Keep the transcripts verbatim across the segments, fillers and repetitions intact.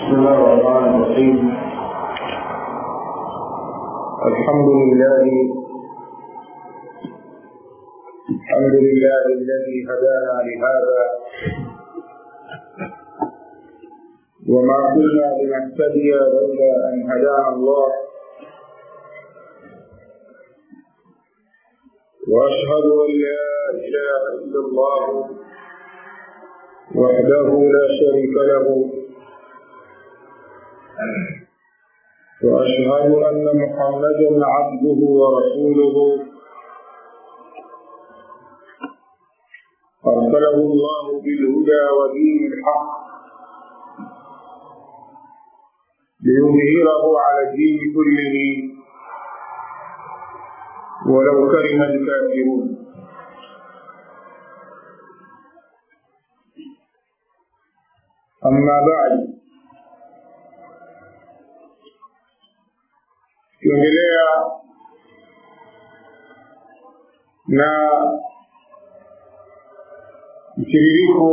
بسم الله الرحمن الرحيم. الحمد لله الحمد لله الذي هدانا لهذا وما كنا لنهتدي لولا أن هدانا الله، وأشهد أن لا إله إلا الله وحده لا شريك له، وأشهد أن محمدا عبده ورسوله أرسله الله بالهدى ودين الحق ليظهره على الدين كله ولو كره الكافرون. أما بعد، tuendelea na mtiririko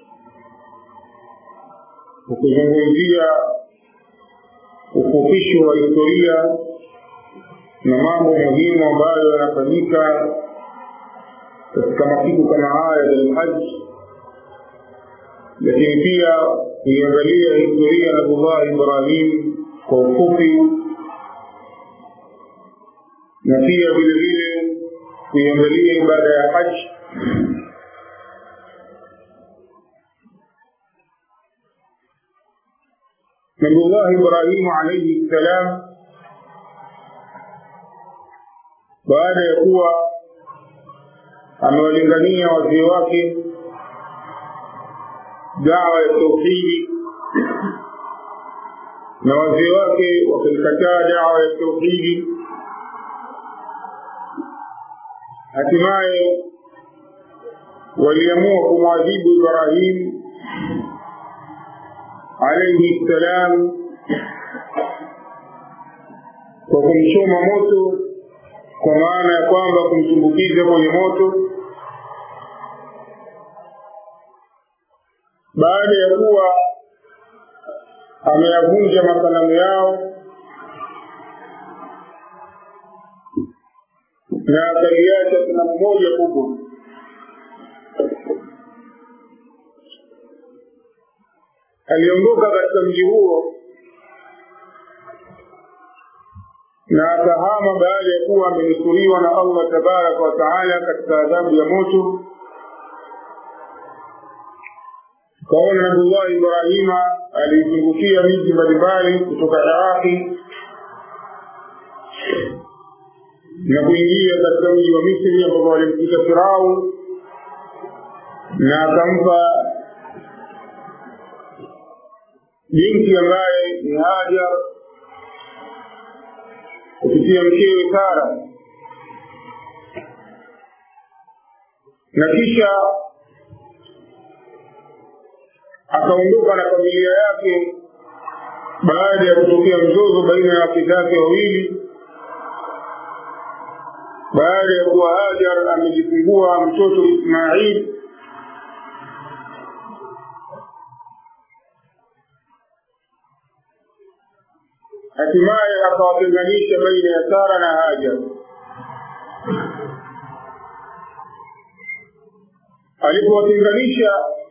wa kuzungumzia ufupisho wa historia na mambo muhimu ambayo yanafanyika katika masiku kama haya ya Al-Hajj, lakini pia kuiangalia historia ya Nabii Ibrahim kwa ufupi, na pia vile vile kuiangalia ibada ya Hajj. Nabii Ibrahim alayhi salam, baada ya kuwa amewalingania wazee wake dawa ya tauhidi na wazee wake wakikataa dawa ya tauhidi, hatimaye waliamua kumwadhibu Ibrahim alayhi salam kwa kumchoma moto, kwa maana ya kwamba kumtumbukiza kwenye moto. Baada ya kuwa ameyavunja masanamu yao na akaliacha sanamu moja kubwa, aliondoka katika mji huo na akahama baada ya kuwa amenusuriwa na Allah tabaraka wa taala katika adhabu ya moto. Kaona Nabii Ibrahim alizungukia miji mbalimbali kutoka Iraki na kuingia katika mji wa Misri ambapo walimkuta Farao, na akampa binti ambaye ni Hajar kupitia mkewe Sara, na kisha akaondoka na familia yake baada ya kutokea mzozo baina ya wake zake wawili, baada ya kuwa Hajar amejifungua mtoto Ismail. Hatimaye akawatenganisha baina ya Sara na Hajar. Alipowatenganisha,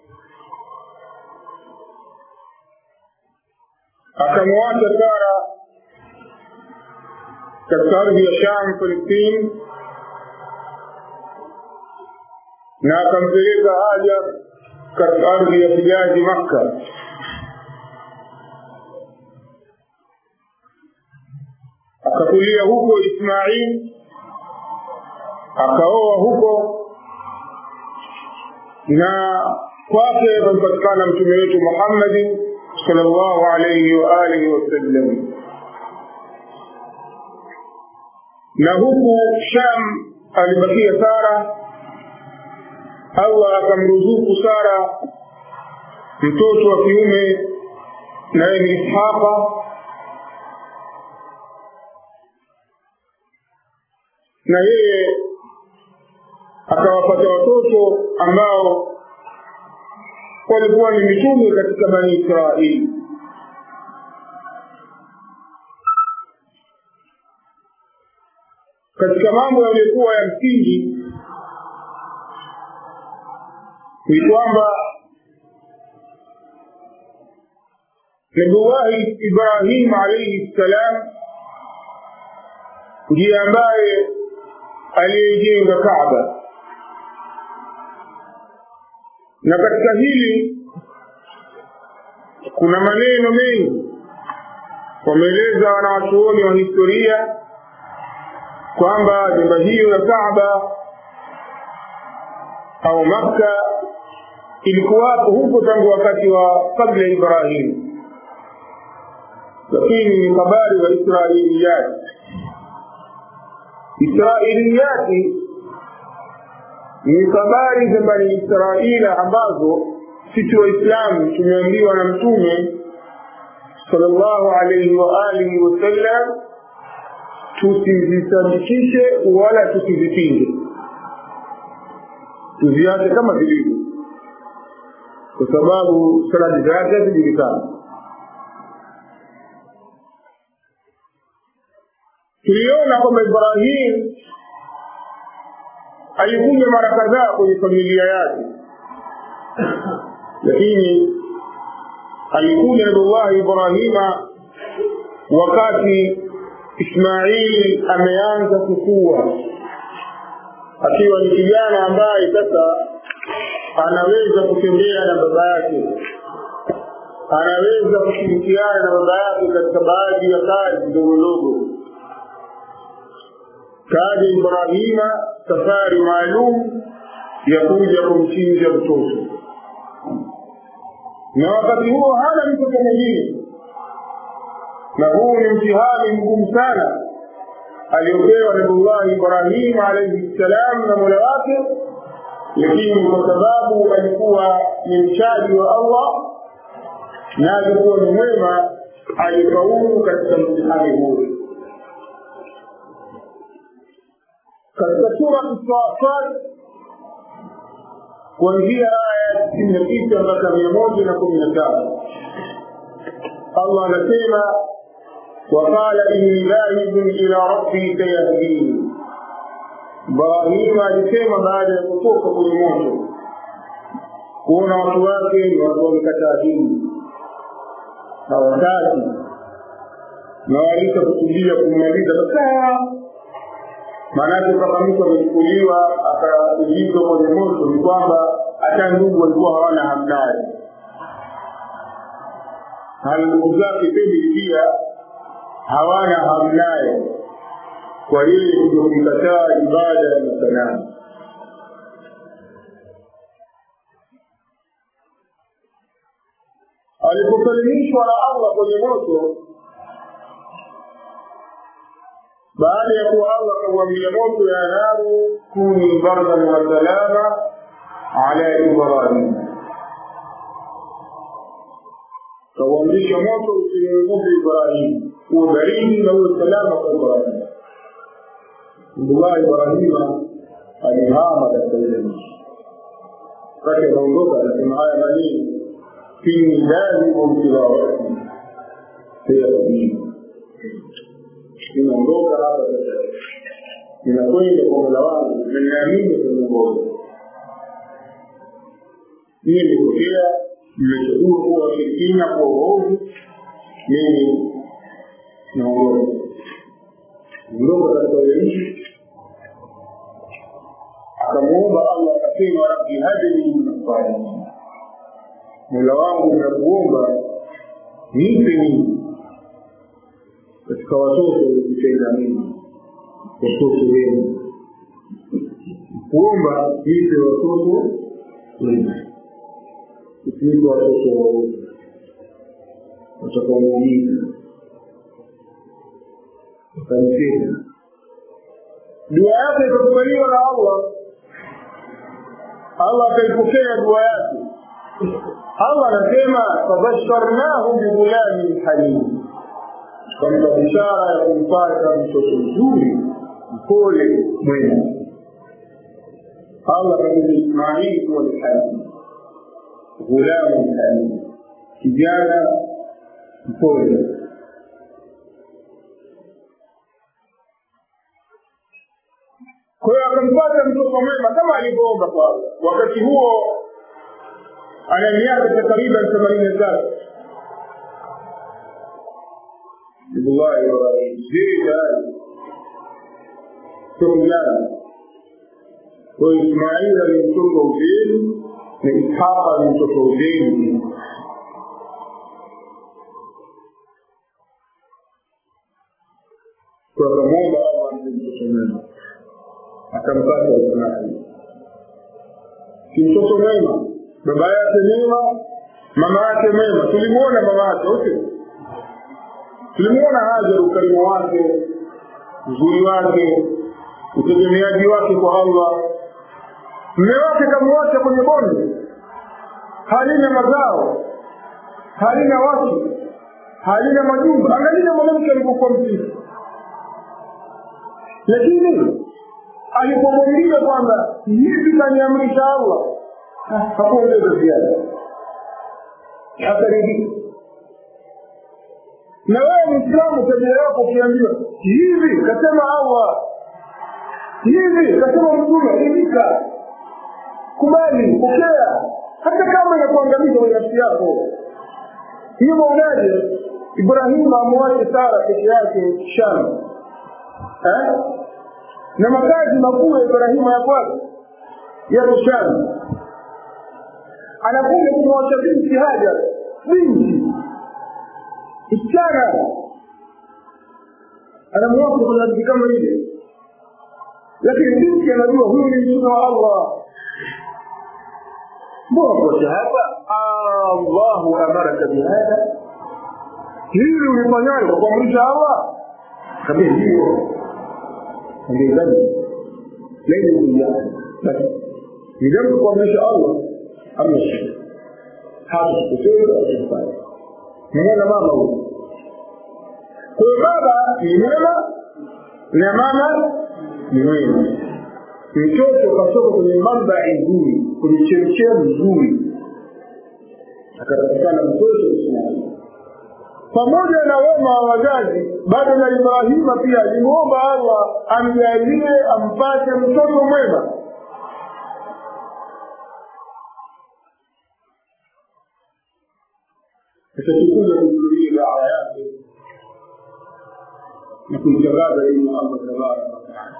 akamwacha Sara katika ardhi ya Sham, Palestina, na akampeleka Hajar katika ardhi ya Hijazi, Makkah. Akakulia huko Ismail, akaoa huko, na kwake alipatikana mtume wetu Muhammad sallallahu alayhi wa alihi wasallam. Na huku Sham alibakia Sara. Allah akamruzuku Sara mtoto wa kiume naye ni Ishaqa, na yeye akawapata watoto ambao walikuwa ni mitume katika Bani Israili. katika mambo yaliyokuwa ya msingi ni kwamba Nabii Ibrahim alayhi salam ndiye ambaye alijenga Kaaba, na katika hili kuna maneno mengi wameeleza wanawachuoni wa historia kwamba nyumba hiyo ya Kaaba au Makka ilikuwa huko tangu wakati wa kabla Ibrahim, lakini ni habari za Israiliyat. Israiliyat ni habari za Bani Israila ambazo sisi Waislamu tumeambiwa na Mtume sallallahu alayhi wa alihi wasallam tusizisadikishe wala tusizipinge, tuziache kama zilivyo, kwa sababu sanadi zake hazijulikani. Tuliona kwamba Ibrahim alikuja mara kadhaa kwenye familia yake, lakini alikuja Nabii Ibrahima wakati Ismail ameanza kukua, akiwa ni kijana ambaye sasa anaweza kutembea na baba yake, anaweza kushirikiana na baba yake katika baadhi ya kazi ndogo ndogo. Kaja Ibrahima safari maalum ya kuja kumchinja mtoto, na wakati huo hana mtoto mwingine, na huu ni mtihani mgumu sana aliopewa Nabii Ibrahim alayhi salam na Mola wake, lakini kwa sababu alikuwa ni mchaji wa Allah na alikuwa ni mwema, alifaulu katika mtihani huu. Katika sura Al-Safat kuanzia aya sitini na tisa mpaka mia moja na kumi na tano Allah anasema waqala inni dhahibun ila rabbi sayahdini. Ibrahim alisema baada ya kutoka kwenye moto kuona watu wake ni watu wamekataa dini, hawataki, na walisha kutulia kumaliza kabisa. Maanake kama mtu amechukuliwa akaingizwa kwenye moto ni kwamba hata ndugu walikuwa hawana hamnaye, hali ndugu zake pia hawana hamnaye, kwa yeye kujikataa ibada ya masanamu. Aliposalimishwa na Allah kwenye moto, baada ya kuwa Allah kumwambia moto ya naru kuni bardan wa salama ala Ibrahim, kawamrisha moto usimuunguze Ibrahim, uwe baridi na uwe salama kwa Ibrahim. Nabii Ibrahima alihama katika ile nchi, wakati anaondoka anasema haya maneno, fi dhalikum tilawati sayadini, ninaondoka hapa sasa, ninakwenda kwa Mola wangu, ninaamini kwa Mungu. Mimi nilipokea nimechagua kuwa washirikina kwa uovu, mimi naondoka. Ndoka katika ile nchi, akamuomba Allah, akasema rabbi hadini min as-salihin, Mola wangu nakuomba nipe mimi katika watoto kupenda mimi, watoto wenu, kuomba nipe watoto wenu, nipe watoto wenu watakaomuumiza. Kanisa dua yake ikakubaliwa na Allah. Allah akaipokea dua yake. Allah anasema fabasharnahu bighulamin halim, kwa bishara ya kumpata mtoto mzuri mpole mwema. Allah akamwambia Ismail kuwa ni halim, ghulamun halim, kijana mpole. Kwa hiyo akampata mtoto mwema kama alivyoomba kwa Allah. Wakati huo ana miaka takriban themanini na tatu. Wallahi wa zida tumlana. Kwa Ismail ni mtoto wa Uzeni na Ishaq ni mtoto wa Uzeni. Kwa pamoja Allah ni mtoto mwema. Akampata Ismail. Si mtoto mwema, baba yake mwema, mama yake mwema. Tulimuona mama yake, okay? Tulimuona Hajar ukarimu wake, uzuri wake, utegemeaji wake kwa Allah. Mume wake kamwacha kwenye bonde, halina mazao, halina watu, halina majumba. Angalia mwanamke alipokuwa msifu. Lakini alipomwambia kwamba hivi kaniamrisha Allah, hakuongeza ziada, akaridhika. Na wewe Muislamu tabia yako ukiambiwa hivi kasema Allah, hivi kasema Mtume, ridhika, kubali, pokea, hata kama inakuangamiza wewe nafsi yako. Hiyo maunaje Ibrahim amwache Sara peke yake Sham, eh? Na makazi makuu ya Ibrahim ya kwanza ya Sham. Anakuja kumwacha binti Hajar, binti ichana, anamwacha kwa nafsi kama ile. Lakini binti anajua huyu ni mtume wa Allah. Mbona kwa hapa Allahu amaraka bihadha? Hili ulifanyalo kwa kuamrisha Allah? Kabisa hiyo. Ndio dhambi. Leo ni ya. Basi. Ni dhambi kuamrisha Allah. Amrisha. Hapo kutoka kufanya. Mwana mama huyo. Kwa baba ni mwema na mama ni mwema. Mtoto katoka kwenye mamba nzuri, kwenye chemchemi nzuri. Akapatikana mtoto Ismail. Pamoja na wema wa wazazi, bado na Ibrahima pia alimuomba Allah amjalie ampate mtoto mwema. Akachukua kuzuia dawa yake na kumtangaza yeye Allah tabaraka wa taala.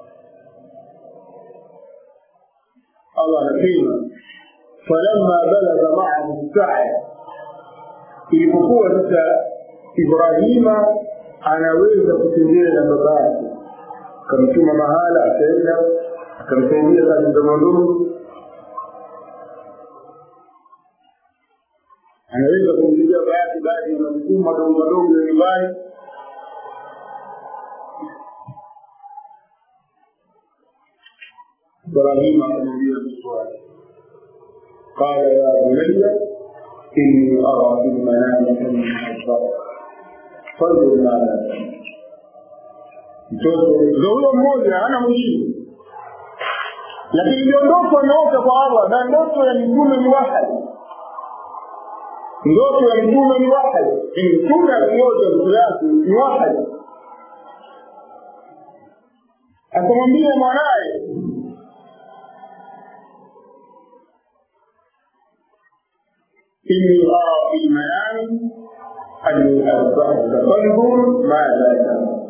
Allah anasema falamma balagha ma'ahu as-sa'i, ilipokuwa sasa Ibrahima anaweza kutembea na babake, akamtuma mahala akaenda akamsaidia kazi za mwanzo, anaweza kumsaidia babake baadhi ya majukumu madogo madogo ya nyumbani. Ibrahima akamwambia swali, qala ya bunayya inni ara fil manami anni asbahu fanzur madha tara. Mtoto huyo mmoja hana mwingine, lakini ndio ndoto anaota kwa Allah, na ndoto ya mtume ni wahi. Ndoto ya mtume ni wahi. Mtume aliota ndoto yake ni wahi. Akamwambia mwanae, إني أرى في المنام أني أذبحك فانظر ماذا ترى.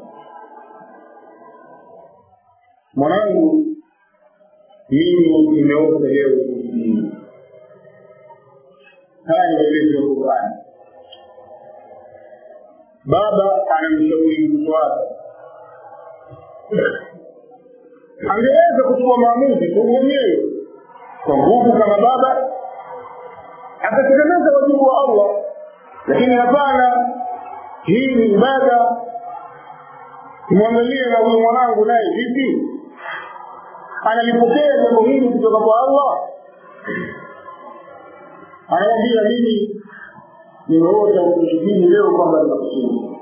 mwanangu, mimi nimeota leo usiku. Haya ni maelezo ya Qur'an. Baba anamshauri mtoto wake, angeweza kuchukua maamuzi kwa mwenyewe kwa nguvu kama baba, akatekeleza wajibu wa Allah, lakini hapana, hii ni ibada. Muangalie na huyu mwanangu naye vipi analipokea jambo hili kutoka kwa Allah. Anamwambia mimi nimeota usiku leo kwamba nitakushinda.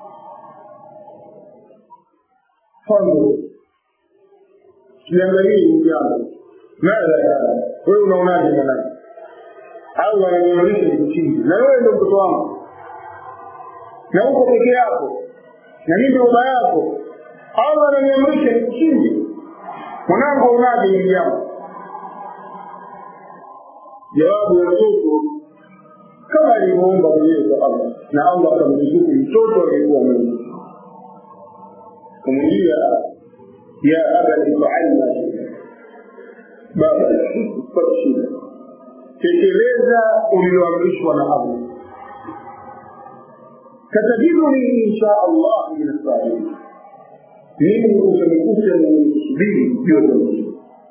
Fango kiangalie jambo mara wewe unaonaje mwanangu? Allah ananiamrisha nikuchinje, na wewe ndio mtoto wangu, na uko peke yako, na mimi ndio baba yako. Allah ananiamrisha nikuchinje. mwanangu unaje hili jambo? Jawabu ya mtoto kama alivyoomba mwenyewe kwa Allah, na Allah akamruzuku mtoto aliyekuwa Mungu. Kumwambia ya abati fa'alna, baba fanya tekeleza uliloamrishwa na Allah, katajiduni insha Allah min as-sabirin, mimi utamkuta ni subiri yote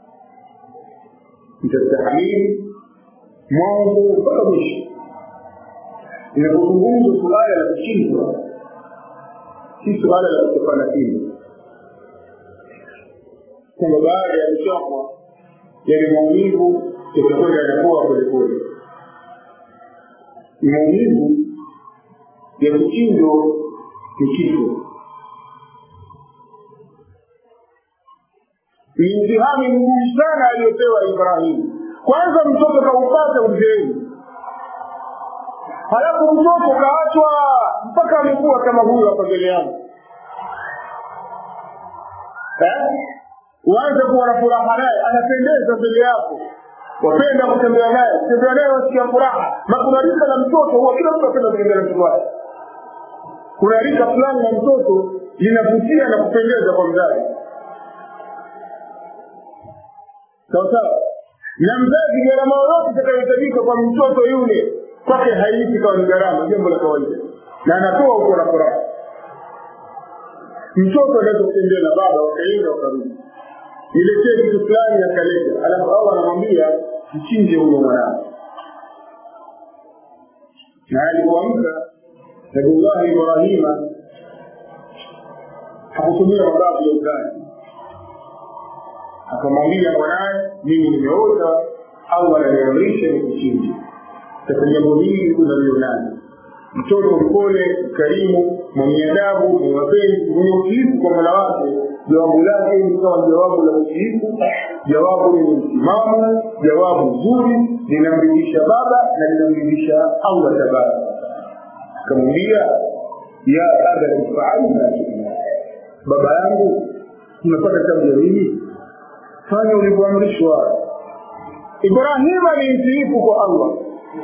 mtastahimili mwanzo mpaka mwisho. Inapozungumzwa suala la kushindwa, si suala la kutofana kile kwamba baada ya kuchapwa yale maumivu yatakwenda yanakuwa polepole. Maumivu ya kushindwa ni kifo. Ni mtihani mgumu sana aliyopewa Ibrahim. Kwanza mtoto kaupata uzeeni, halafu mtoto kaachwa mpaka amekuwa kama huyu hapa mbele yangu. Eh? Uanze kuwa na furaha naye, anapendeza mbele yako, wapenda kutembea naye, kutembea naye wasikia furaha. Na kuna rika la mtoto huwa kila mtu anapenda kutembea na mtoto wake. Kuna rika fulani la mtoto linavutia na kupendeza kwa mzazi. Sawa sawa. Na mzazi gharama yoyote itakayohitajika kwa mtoto yule kwake hailipi kwa gharama, jambo la kawaida, na anatoa uko na furaha. Mtoto anaweza kutembea na baba wakaenda wakarudi, niletee kitu fulani akaleta, alafu Allah anamwambia mchinje huyo mwanao. Na alipoamka Nabii Ibrahim hakutumia mabavu ya udani, akamwambia mwanae, mimi nimeota Allah ananiamrisha nikuchinje. Sasa jambo hili tunalionana, mtoto mpole, karimu, mwenye adabu, mwenye mapenzi, mwenye utiifu kwa Mola wake, jawabu lake ni kama jawabu la utiifu, jawabu ni msimamo, jawabu zuri, linamridhisha baba na linamridhisha Allah tabaraka. Akamwambia ya abati fa'alna, baba yangu tunapata tabia hii, fanya ulivyoamrishwa. Ibrahim alimtiifu kwa Allah.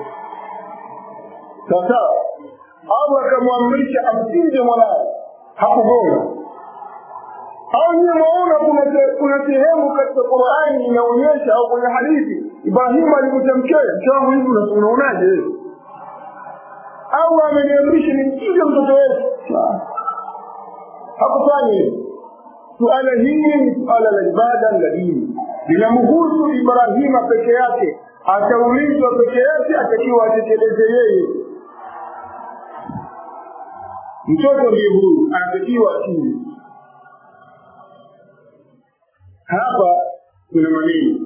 Sasa Allah akamwamrisha amchinje mwanae, hakugoma. Au ni maana kuna kuna sehemu katika Qur'ani inaonyesha au kwenye hadithi Ibrahim alipotamkia changu hivi unaonaje? Au ameniamrisha nimchinje mtoto wetu? Hakufanya hivyo. Suala hili ni suala la ibada la dini, linamhusu Ibrahim peke yake. Ataulizwa peke yake, atakiwa atekeleze yeye. Mtoto ndiye huyu anatakiwa achinje. Hapa kuna maneno,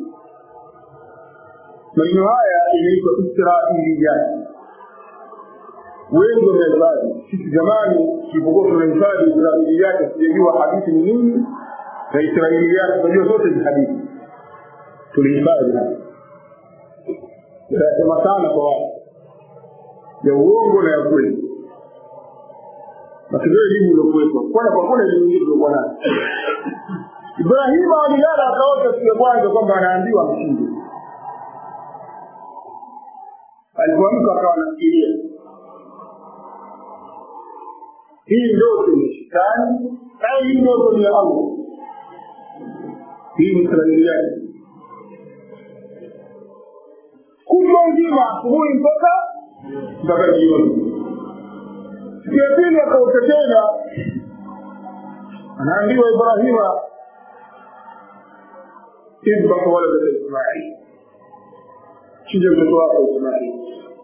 maneno haya inaitwa Israiliyat. Wengi wamehifadhi. Sisi zamani tulipokuwa tunahifadhi Israiliyat, sijajua hadithi ni nini na Israiliyat, tunajua zote ni hadithi. Tulihifadhi hapa. Tunasema sana kwa watu ya uongo na ya kweli. Lakini elimu iliyokuwepo kwa kwa kuna elimu iliyokuwa nayo. Ibrahim alilala akaota siku ya kwanza kwamba anaambiwa mchinje. Alipoamka akawa anafikiria, hii ndoto ni shetani au hii ndoto ni Allah? Hii ni Israiliyat. Kujua nzima asubuhi mpaka mpaka jioni. Siku ya pili akaota tena, anaambiwa Ibrahima, idhbah walada Ismail, chinja mtoto wako Ismail.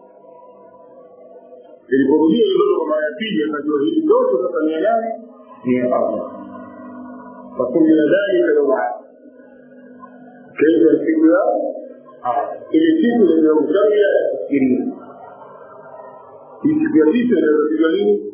Iliporudia ndoto kwa mara ya pili akajua hili ndoto sasa ni ya nani? Ni ya Allah. Fakumila dhalika lawaa kaifa siku ya ile siku ya mtaria ya kufikiria. Hii siku ya tisa inaweza nini?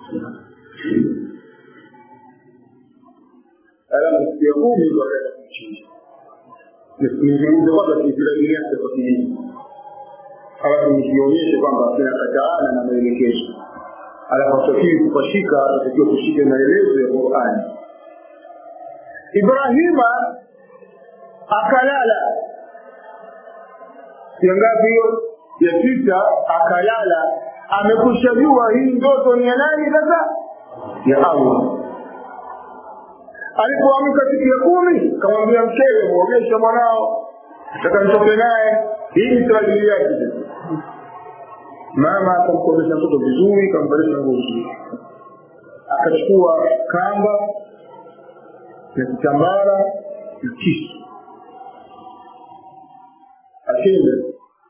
Alafu siku ya kumi ndio akaenda kuchinja. Nizungumze kwamba Israiliyat kwa kijiji. Alafu nikionyeshe kwamba tunakataana na maelekezo. Alafu tutakii kupashika, tutakiwa kushika maelezo ya Qur'an. Ibrahima akalala. Siangapi hiyo? Ya sita akalala. Amekushajua hii ndoto ni ya nani sasa? Ya Allah. Alipoamka siku ya kumi, kamwambia mkewe, muogesha mwanao, nataka nitoke naye. Hii ni strategy yake. Mama akamkodesha mtoto vizuri, kamvalisha nguo nzuri. Akachukua kamba na kitambara na kisu. Akenda.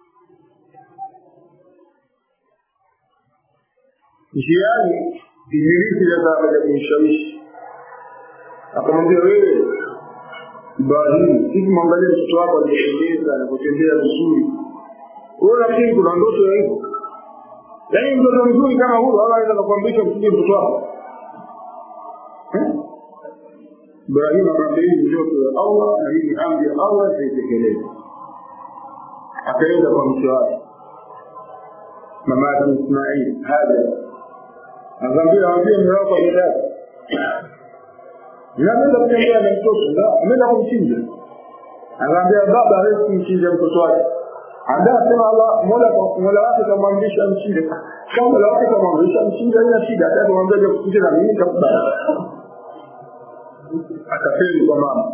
Njiani, Ibilisi akaja kumshawishi. Akamwambia, wewe Ibrahim, hivi mwangalie mtoto wako aliyependeza na kutembea vizuri. Wewe nafikiri kuna ndoto ya hivyo? Yaani mtoto mzuri kama huyo anaweza kukuambia msije mtoto wako. Ibrahim akamwambia, hii ndoto ya Allah na hii amri ya Allah itatekelezwa. Akaenda kwa mke wake, mama yake Ismail, Hajar. Akamwambia, waambie mume wako ametaka. Ninaenda kutembea na mtoto, ndio ameenda kumchinja. Akamwambia, baba hawezi kumchinja mtoto wake. Andaa sema Allah, Mola kwa Mola wake kamwamrisha mchinje. Kama Mola wake kamwamrisha mchinje, haina shida. Hata kumwambia kuchinja na mimi nitakubali. Akafeli kwa mama.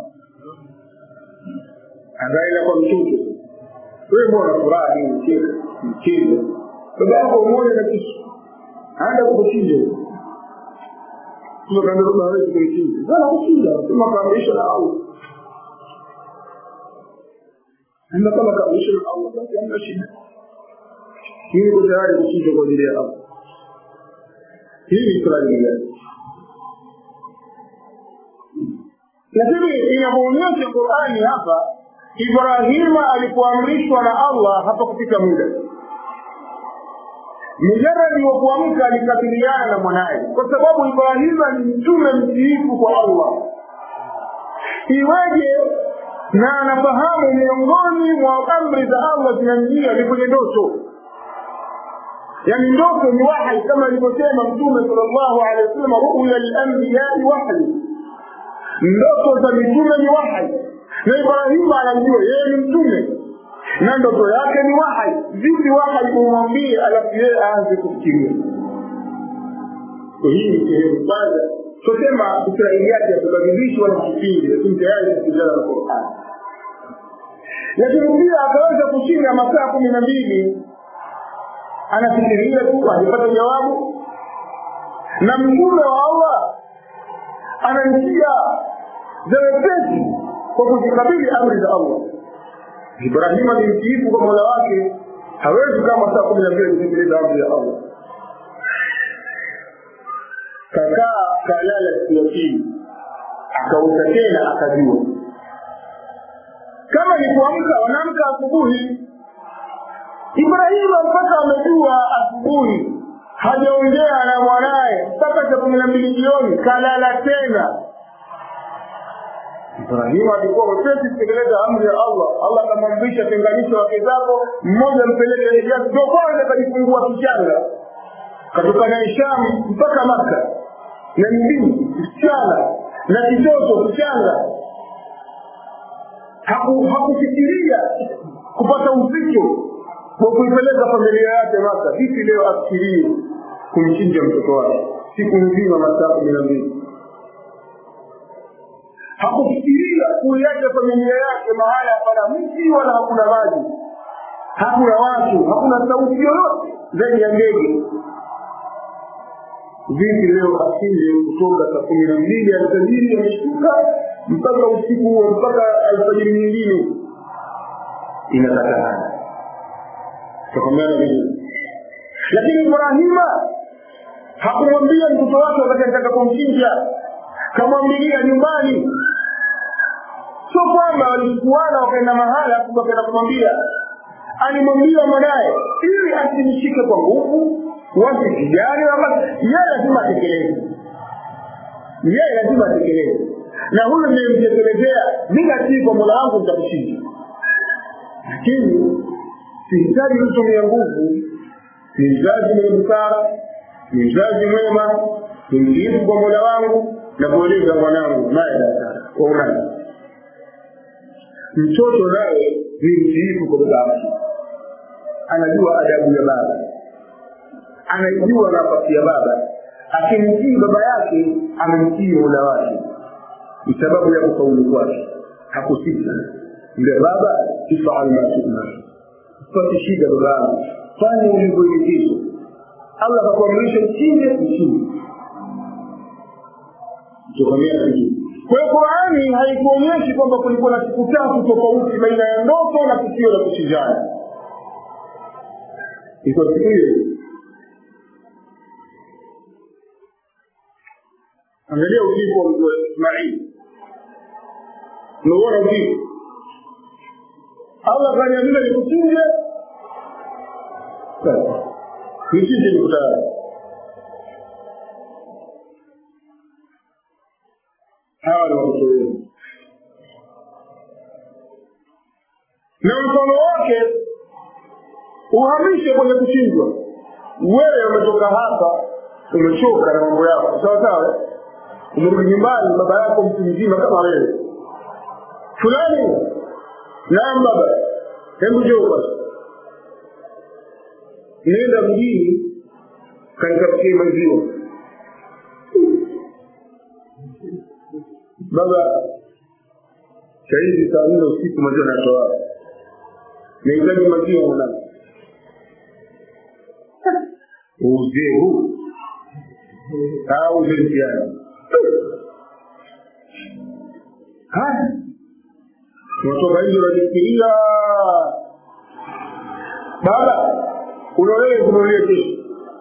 Angalia kwa mtoto. Wewe mbona furaha hii mchinje? Mchinje. Baba yako umoja na kisu. Anaenda kuchinja. Sio kama ndio hawezi kuchinja. Sasa kuchinja, sema kaamrisha na Allah. Ndio kama kaamrisha na Allah basi hamna shida. Hii ndio tayari kuchinja kwa ajili ya Allah. Hii ni strategy gani? Lakini inaonyesha Qur'ani hapa, Ibrahim alipoamrishwa na Allah hapa kupita muda. Mujarrad wa kuamka alikabiliana na mwanae, kwa sababu Ibrahim ni mtume mtiifu kwa Allah. Iweje na anafahamu miongoni mwa amri za Allah zinanjia ni kwenye ndoto. Yani ndoto ni wahi, kama alivyosema Mtume sallallahu alaihi wasallam, ru'ya al-anbiya wahi. Ndoto za mitume ni wahi. Na Ibrahim anajua yeye ni mtume na ndoto yake ni wahi. Vipi wahi kumwambia alafu yeye aanze kufikiria? Kwa hii ni sehemu kwanza. Tusema Israiliyati yatabadilishwa na kipindi, lakini tayari tunajua na Qur'an. Lakini pia akaweza kushinda masaa kumi na mbili. Anafikiria tu alipata jawabu. Na mtume wa Allah ana njia za wepesi kwa kuzikabili amri za Allah. Ibrahim ni mtiifu kwa Mola wake, hawezi kama saa kumi na mbili kutekeleza amri ya Allah. Kakaa kalala siku ya pili, akauka tena akajua. Kama ni kuamka, wanaamka asubuhi. Ibrahim mpaka amejua asubuhi, hajaongea na mwanae mpaka saa kumi na mbili jioni, kalala tena. Ibrahim alikuwa mwepesi kutekeleza amri ya Allah. Allah akamwamrisha tenganisha wake zako, mmoja mpeleke Hijaz. Ndio kwanza kajifungua kichanga, katoka na Sham mpaka Makka, na mbili msichana na kitoto kichanga. Haku hakufikiria kupata uzito kwa kuipeleka familia yake Makka. Vipi leo afikirie kumchinja mtoto wake siku nzima masaa kumi na mbili? Hakufikiria kuiacha familia yake mahala hapana mti wala hakuna maji, hakuna watu, hakuna sauti yoyote zaidi ya ndege. Vipi leo asije kutoka saa kumi na mbili alfajiri ameshtuka mpaka usiku huo mpaka alfajiri nyingine? Inakataa. Tukamwona vizuri. Lakini Ibrahim hakumwambia mtoto wake wakati anataka kumchinja, kamwambia nyumbani. Sio kwamba walikuana wakaenda mahala kukaenda kumwambia. Alimwambia mwanae ili asimshike kwa nguvu, wasi kijani wakati yeye lazima atekeleze. Yeye lazima atekeleze. Na huyo ndiye mtekelezea, bila si kwa Mola wangu nitakuchinja. Lakini sihitaji kutumia nguvu. Ni mzazi mwenye busara, ni mzazi mwema, ni mtiifu kwa Mola wangu na kueleza mwanangu naye dada kwa unani. mtoto naye ni mtiifu kwa baba yake, anajua adabu ya baba, anajua nafasi ya baba. Akimtii baba yake amemtii Mola wake, ni sababu ya kufaulu kwake. Hakusita ndio baba ifanye masuala kwa shida baba, fanya ulivyoelekezwa. Allah akakuamrisha uchinje, uchinje. Tukamia hiki. Kwa hiyo Qur'ani haikuonyeshi kwamba kulikuwa na siku tatu tofauti baina ya ndoto na tukio la kuchinjana. Iko sikio. Angalia ulipo wa Ismail. Unaona ulipo. Allah kaniambia nikuchinje. Sawa. Kuchinje ni kutaka. Hawa ni watoto wenu. Na mfano wake uhamishe kwenye kuchinjwa. Wewe umetoka hapa, umechoka na mambo yako. Sawa sawa? Umerudi nyumbani, baba yako mtu mzima kama wewe. Fulani, naam baba, hebu njoo basi. Nenda mjini kanitafutie maziwa. Baba, shahidi saa nne usiku maziwa natoa. Nahitaji maziwa mwanangu. Uzee huu au uzee mtiani. Haya, unatoka hizo unajifikiria baba, unaolewe kunolewe kesho.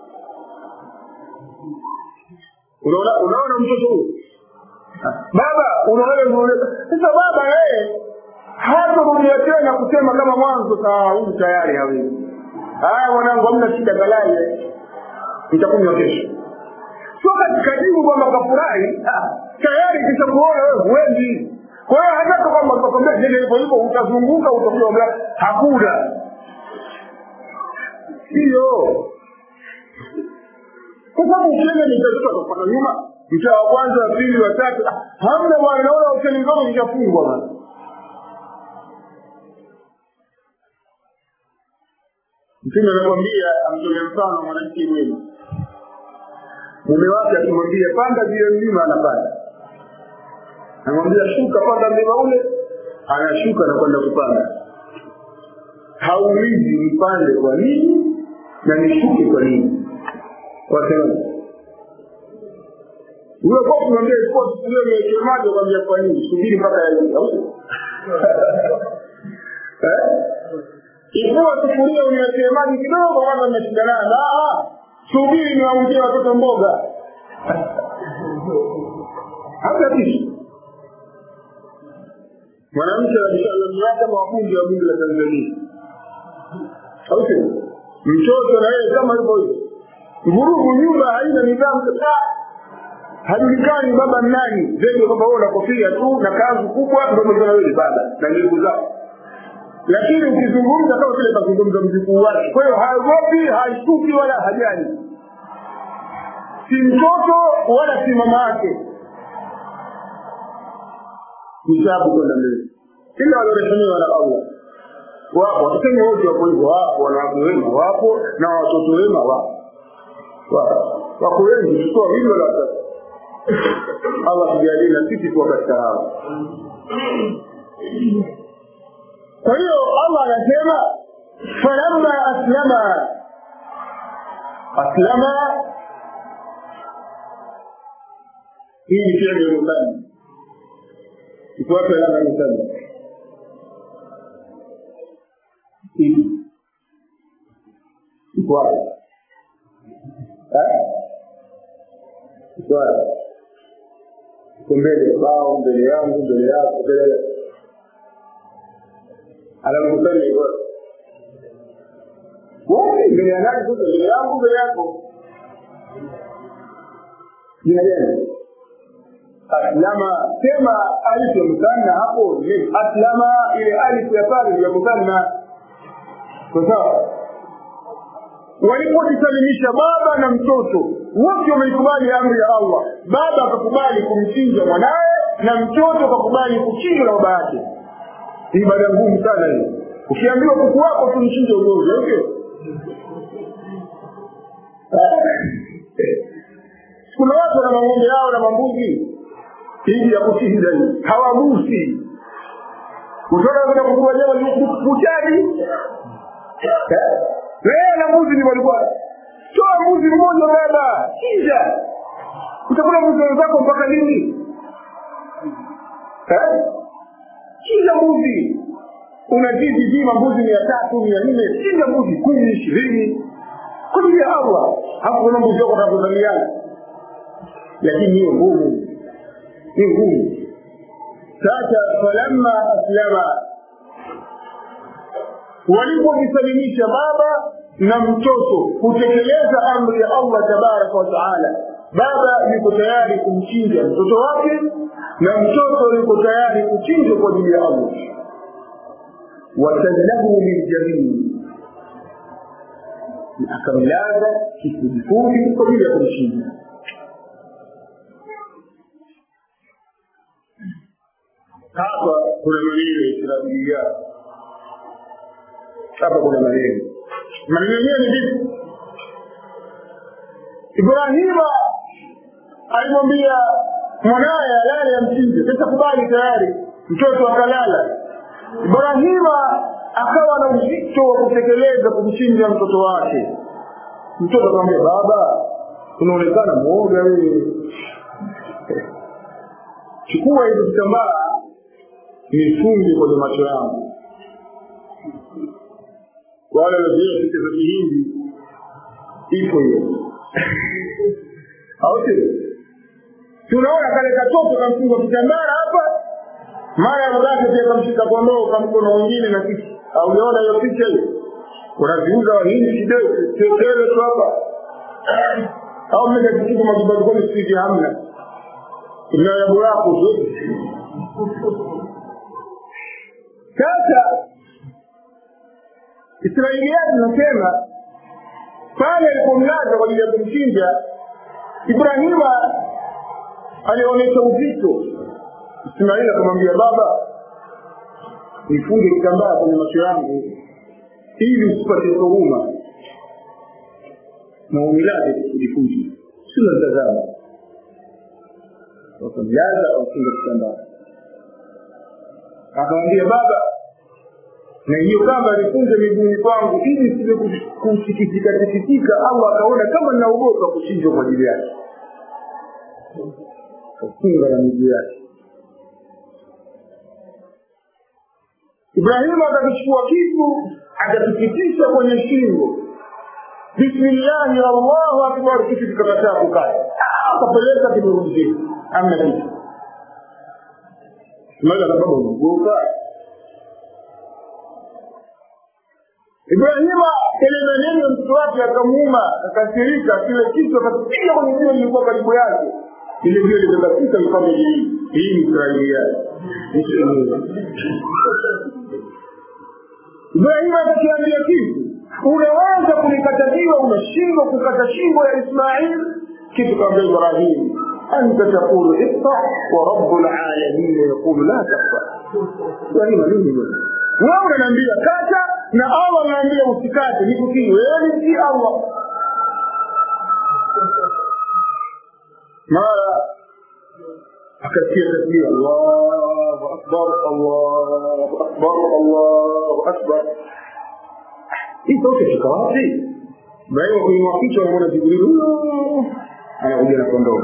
Unaona unaona mtoto huyu? Baba, unaolewe kunolewe. Sasa baba yeye hata kurudia tena kusema kama mwanzo saa huyu tayari hawezi. Haya mwanangu, hamna shida, kalale. Nitakunywa kesho. Sio katika jibu kwamba kafurahi, tayari kisha kuona wewe huendi. Kwa hiyo hata kama utakwambia ndio hivyo hivyo utazunguka utakuja mbele, hakuna. Sio. Kwa sababu ukienda ni mtoto atapata nyuma, mtaa wa kwanza, wa pili, wa tatu, hamna bwana, naona hoteli nzuri inafungwa bwana. Mtume anakuambia amtoe mfano mwanamke mwema. Mume wake akimwambia panda juu mlima anapanda. Anamwambia shuka panda mlima ule, anashuka na kwenda kupanda. Haulizi nipande kwa nini na nishuke kwa nini. Kwa sababu wewe kwa kumwambia sport leo ni maji kwambia kwa nini? Subiri mpaka yaje, au sio? Eh? Ikiwa sufuria uniwekee maji kidogo kwanza mmeshindana. Ah, subiri niwaambie watoto mboga. Hata kitu. Mwanamke inshallah ni hata mwafunzi wa bunge la Tanzania. Au sio? Mtoto na yeye kama hivyo hivyo. Vurugu nyumba haina nidhamu kabisa. Hajulikani baba nani, zaidi kwamba wewe una kofia tu na kanzu kubwa ndio mtoto wewe baba na ndugu zako. Lakini ukizungumza kama vile kuzungumza mjukuu wake. Kwa hiyo haogopi, haishuki wala hajali. Si mtoto wala si mama yake. Hisabu kwenda mbele. Kila waliorehemewa na Allah. Wapo, tuseme wote wapo hivyo, wapo wanawake wema wapo na watoto wema wapo. Wapo. Wako wengi tutoa hilo la sasa. Allah tujalie na sisi kwa katika hao. Kwa hiyo Allah anasema falamma aslama aslama hii ni fi'li mudhari ifuate alama ya mudhari hii ifuate eh ifuate kumbele bao mbele yangu mbele yako mbele alamu mudhari ifuate wewe mbele yangu mbele yangu mbele yako ni nani aslama sema alif ya muthanna hapo ni aslama ile alif ya pale ya muthanna kwa sawa walipojisalimisha baba na mtoto wote wameikubali amri ya Allah. Baba akakubali kumchinja mwanae na mtoto akakubali kuchinjwa na baba yake. ibada ngumu sana hiyo. Ukiambiwa kuku wako tumchinje ugonjwa, okay? Kuna watu wana ng'ombe yao na mambuzi hii ya kuchinja hii, hawagusi. Kutoka kuna kukua nyama kuchaji. Eh? Wewe na mbuzi ni walikuwa. Toa mbuzi mmoja baba, chinja. Utakula mbuzi zako mpaka lini? Eh? Chinja mbuzi. Unajizi jima mbuzi mia tatu, mia nne, chinja mbuzi kumi, ishirini. Kwa ajili ya Allah, hapo kuna mbuzi wako takuzaliana. Lakini hiyo ngumu. Hiyo ngumu. Sasa falamma aslama, walipojisalimisha baba na mtoto kutekeleza amri ya Allah tabaraka wa taala, baba yuko tayari kumchinja mtoto wake na mtoto yuko tayari kuchinjwa kwa ajili ya Allah. Wasallahu liljamii, akamlaza kifudifudi kwa ajili ya kumchinja. Hapa kuna maneno ya Israeliya. Hapa kuna maneno. Maneno yenyewe ni vipi? Ibrahima alimwambia mwanae alale ya mchinje. Sasa kubali tayari. Mtoto akalala. Ibrahima akawa na uzito wa kutekeleza kumchinja mtoto wake. Mtoto akamwambia, baba, unaonekana mwoga wewe. Chukua hizo kitambaa nifunge kwenye macho yangu. Wale wazee siku za Kihindi ipo hiyo. Au sio? Tunaona kale katoto kamfunga kitambaa hapa. Mara babake pia kamshika kondoo kamkono mwingine na kitu. Au unaona hiyo picha hiyo? Unaziuza Wahindi kidogo, tetele tu hapa. Au mmoja kitu majibu kwa sisi hamna. Ina ya buraku tu. Sasa Israeliya tunasema pale alipomlaza kwa ajili ya kumchinja, Ibrahima alionyesha uzito. Ismaila akamwambia, baba, nifunge kitambaa kwenye macho yangu ili usipate huruma na umilaze kujifunza. Sio mtazamo. Wakamlaza afunge kitambaa. Akamwambia, baba, na hiyo kamba nifunge miguuni kwangu ili siwe kusikitika sikitika. Allah akaona kama ninaogopa kuchinjwa kwa ajili yake. Kafunga na miguu yake. Ibrahima akachukua kitu akakipitisha kwenye shingo. Bismillah, Allahu akbar, kitu kikakataa kukata. Akapeleka kiburudi. Amna kitu. Mmoja sababu unaogopa. Ibrahima ile maneno mtoto wake akamuuma, akasirika, kile kitu akapiga kwenye jiwe lilikuwa karibu yake. Ile jiwe likakapita mpaka hii. Hii ni Israeliya. Ibrahima akakiambia kitu, unaweza kunikataziwa, unashindwa kukata shingo ya Ismail. Kitu kama Ibrahim, anta taqulu ifa wa rabbul alamin yaqulu la tafa. Yani nini wewe? Wewe unaniambia kata na Allah ananiambia usikate. Nikutii wewe si Allah. Mara akatia tasbih, Allahu akbar, Allahu akbar, Allahu akbar. Hii sauti iko wapi? Baada ya kuinua kichwa anaona Jibril anakuja na kondoo.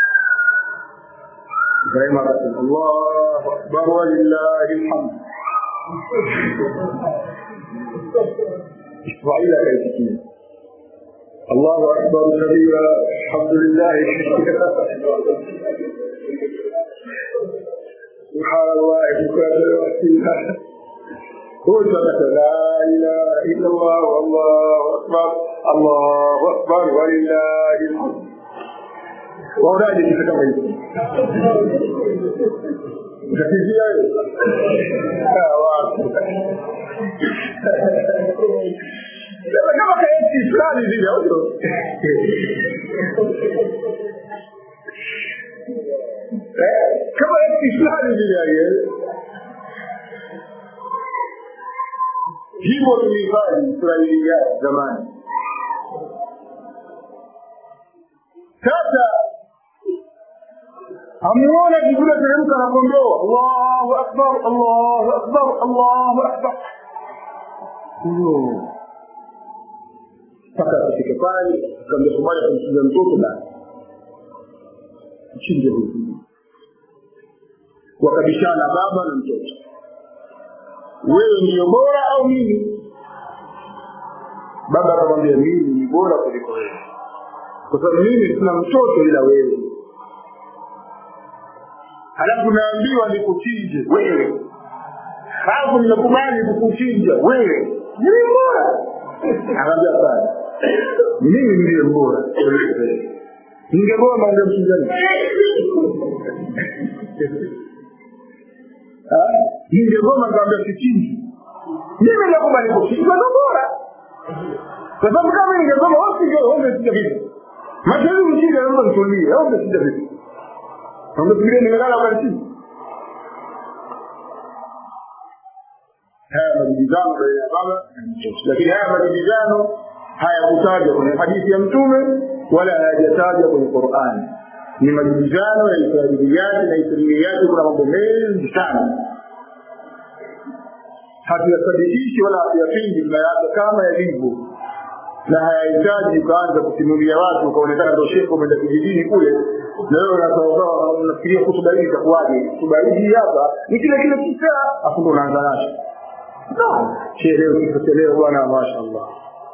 Ibrahim akasema, Allahu akbar wa lillahi alhamd. Ismail akaitikia, Allahu akbar kabira, alhamdulillah. Subhanallah, subhanallah. قلت لا إله إلا الله والله أكبر الله أكبر ولله الحمد. وأولادي كما يقول نتيجة لما كما كانت إسلامي دي أولا كما كانت إسلامي دي hivyo tulihifadhi Israeli ya zamani. Sasa amuona Jibril teremka na kondoo, Allahu akbar, Allahu akbar, Allahu akbar. Oh. Sasa katika pale kama kumwona kumchinja mtoto na mchinje huyu. Wakabishana baba na mtoto. Wewe ndio bora au mimi? Baba akamwambia mimi ni bora kuliko wewe. Kwa sababu mimi sina mtoto ila wewe. Halafu naambiwa nikuchinje wewe. Halafu ninakubali kukuchinja wewe. Ni bora. Akamwambia sana. Mimi ndiye bora. Ningegoma ungemchinjani. Ah, ningegoma ngambia sichinji. Mimi nakubali kuchinja ndo bora. Kwa sababu kama ningegoma wote ndio wangechinja vipi? Matendo mchinja ndio mtulie, au mchinja vipi? Ndio vile nimelala kwa chini. Haya majibizano ya baba, lakini haya majibizano hayakutajwa kwenye hadithi ya Mtume wala hayajatajwa kwenye Qur'an. Ni majibizano ya Israiliyati na Israiliyati kuna mambo mengi sana. Hatuyasadikishi wala hatuyapingi tunayaacha kama yalivyo. Na hayahitaji kuanza kusimulia watu ukaonekana ndio shehe umeenda kijijini kule na wewe unasahau unafikiria kutuba hili itakuwaje. Kutuba hili hapa ni kile kile kisa afu ndo unaanza nacho. No, shehe leo bwana mashaallah.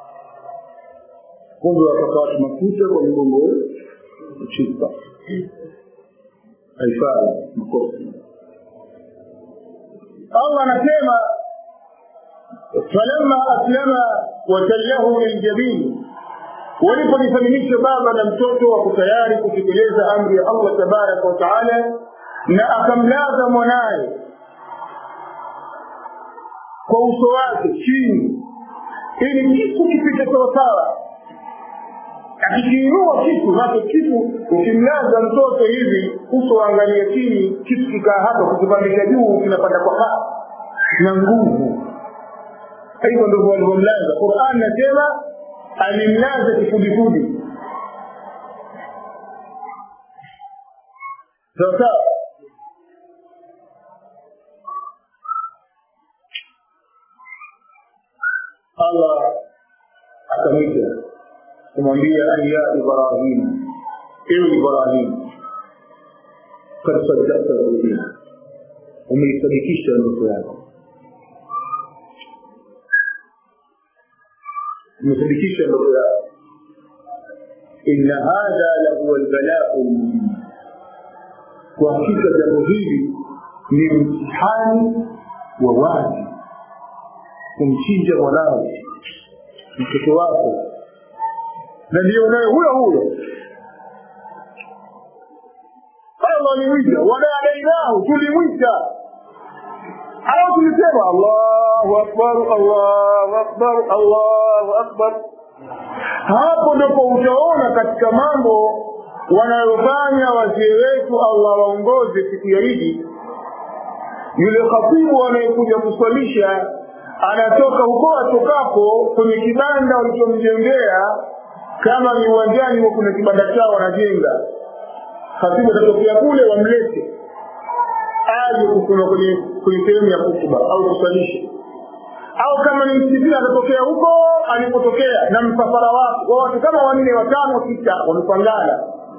Kumbe wakati mafuta kwa mgongo uchipa. Haifai mkosi. Allah anasema falamma aslama watallahu liljabin, walipojisalimisha baba na mtoto wako tayari kutekeleza amri ya Allah tabaraka wa taala, na akamlaza mwanae kwa uso wake chini ili kitu kipite sawasawa. Akikiinua kitu hapo kitu ukimlaza mtoto hivi uso angalia chini, kitu kikaa hapo kukipandisha juu kinapanda kwa kasi na nguvu. Hivyo ndio walivyomlaza. Qur'an inasema alimlaza kifudifudi. Sasa Allah akamwita kumwambia ya Ibrahim, ewe Ibrahim, kad saddaqta ru'ya, umeisadikisha ndoto yako. umesadikisha ndoto yako. Inna hadha lahu albala'u mubin, kwa hakika jambo hili ni mtihani wa wazi. Kumchinja mwanao mtoto wako na ndio naye huyo huyo Allah alimwita, wadadainahu, tulimwita au tulisema Allahu akbar, Allahu akbar, Allahu akbar. Hapo ndipo utaona katika mambo wanayofanya wazee wetu, Allah waongoze siku ya Idi, yule khatibu anayekuja kuswalisha anatoka huko atokapo kwenye kibanda walichomjengea, kama ni uwanjani kuna kibanda chao wanajenga, khatibu atatokea kule wamlete aje kukuna kwenye kwenye sehemu ya kutuba au kuswalisha. Au kama ni msikiti atatokea huko alipotokea na msafara wake, kwa watu kama wanne watano sita wamepangana.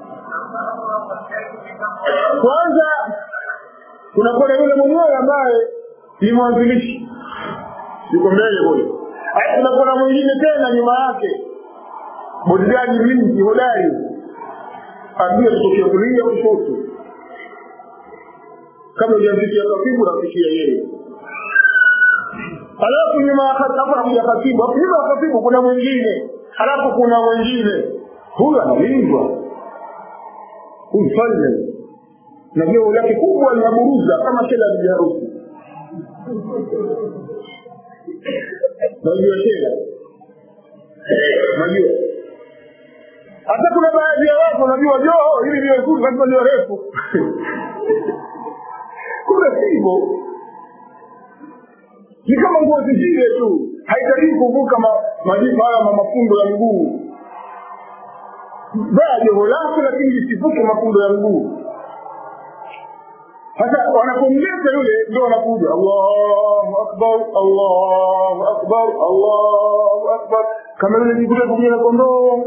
Kwanza kuna kuna yule mwenyewe ambaye ni mwanzilishi, yuko mbele huyo. Hata kuna kuna mwingine tena nyuma yake, bodyguard mlinzi hodari, abia kutokea kulia kushoto. Kama hujafikia katibu unafikia yeye. Halafu nyuma hapa ya katibu, hapo nyuma ya katibu kuna mwingine, halafu kuna mwingine. Huyo analindwa. Huyu mfalme na jeo lake kubwa linaburuza kama shela ya harusi. Najua shela. Najua. Hata kuna baadhi ya watu wanajua joo hili ndio zuri kama ndio refu. Kuna sivyo. Ni kama nguo zile tu. haitaki kuvuka majibu haya mafundo ya mguu. Baada holako lakini isivuke mafundo ya mguu. Hata wanapomleta yule ndio wanakuja Allahu akbar Allahu akbar Allahu akbar kama yule jibule kuja na kondoo.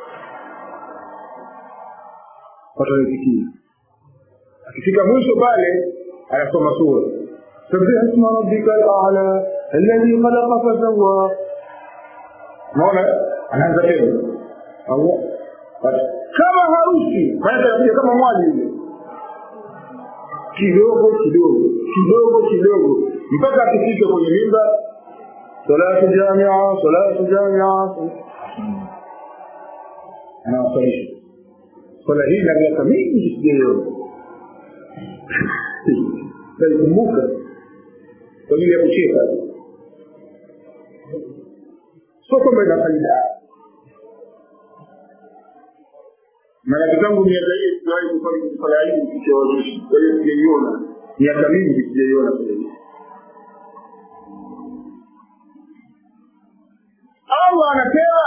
Wataisikia. Akifika mwisho pale anasoma sura. Sabbiha isma rabbikal a'la alladhi khalaqa fa sawwa. Naona anaanza tena. Allah. Kama harusi, maana kama mwali yule. Kidogo kidogo, kidogo kidogo mpaka akifika kwenye mimba salatu jamia, salatu jamia. Anawasalisha. Swala hii na miaka mingi sijaelewa. Nalikumbuka kwa ajili ya kucheka. Sio kwamba ina faida. Maana kitangu miaka hii sijawahi kufanya swala hii kichoishi. Kwa hiyo sijaiona. Miaka mingi sijaiona kwa hiyo. Allah anasema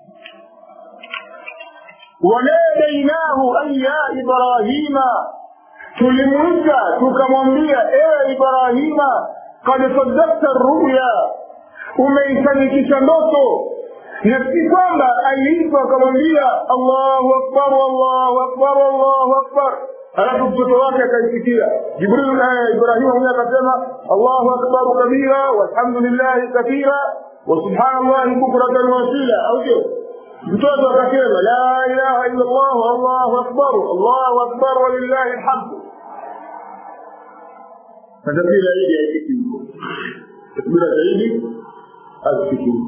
wanadainahu an ya Ibrahima, tulimuita tukamwambia ewe Ibrahima, qad saddaqta ar-ru'ya, umeisadikisha ndoto. Na si kwamba aliitwa akamwambia Allahu akbar Allahu akbar Allahu akbar alafu mtoto wake akaisikia. Jibril na Ibrahim mwenyewe akasema Allahu akbar kabira walhamdulillah kathira wa subhanallahi bukratan wa asila. Au sio? Mtoto akasema la ilaha illa Allah Allahu akbar Allahu akbar walillahi alhamd. Takbira hii haisikii. Takbira zaidi haisikii.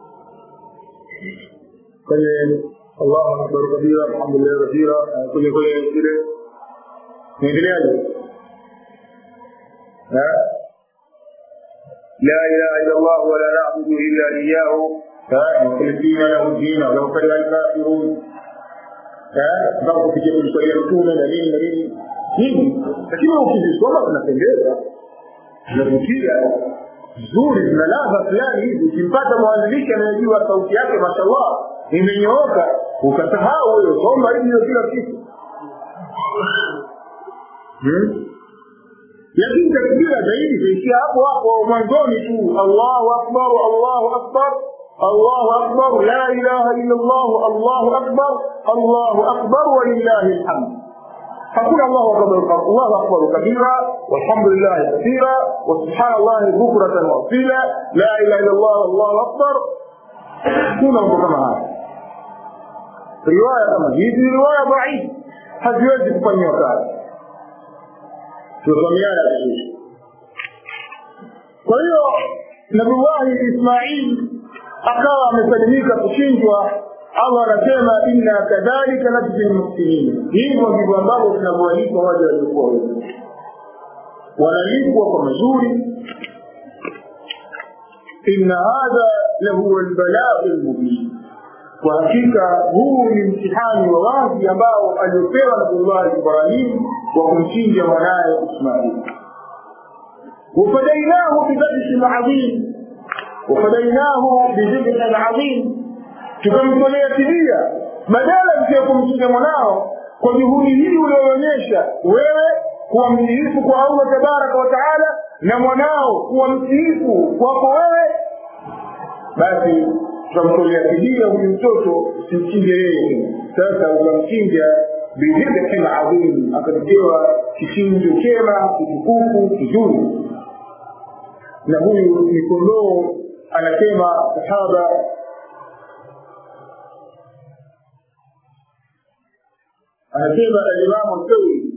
kwenye Allahu akbar kabira alhamdulillah kathira kwenye kwenye ile niendeleaje eh la ilaha illa Allah wa la na'budu illa iyyahu mukhlisina lahu ad-din wa law kariha al-kafirun eh ndio kufikia kwenye mtume na nini na nini hivi. Lakini ukizisoma tunapendeza tunavutia nzuri na ladha fulani hivi. Ukimpata mwandishi anayejua sauti yake mashallah imenyooka ukasahau wewe soma hiyo kila kitu. Hmm? Lakini takbira zaidi kuishia hapo hapo mwanzoni tu Allahu akbar Allahu akbar Allahu akbar la ilaha illa Allah Allahu akbar Allahu akbar walillahi alhamd. hakuna Allahu akbar Allahu akbar kabira walhamdulillah kathira wa subhanallahi bukratan wa asila la ilaha illa Allah Allahu akbar. Kuna mambo kama haya. Riwaya kama hizi riwaya dhaifu haziwezi kufanywa kazi. Tusomiana vizuri. Kwa hiyo Nabii Ismail akawa amesalimika kuchinjwa. Allah anasema inna kadhalika najzil muhsinin. Hivyo ndivyo ambavyo tunawalipa wale waliokuwa wema. Wanalipwa kwa mazuri. Inna hadha lahu al-balagh al-mubin. Kwa hakika huu ni mtihani wa wazi ambao aliopewa Nabii Ibrahim wa kumchinja mwanae Ismail. Wafadainahu bidhabhin adhim, wafadainahu bidhabhin adhim, tukamtolea fidia badala ya kumchinja mwanao. Kwa juhudi hii uliyoonyesha wewe kuwa mtiifu kwa Allah tabaraka wa taala na mwanao kuwa mtiifu kwako wewe, basi tukamtolea fidia huyu mtoto usimchinje yeye. Sasa ukamchinja bidhabhin adhim, akapewa kichinjo chema kitukufu kizuri. Na huyu ni kondoo. Anasema sahaba anasema al-Imam al-Thawri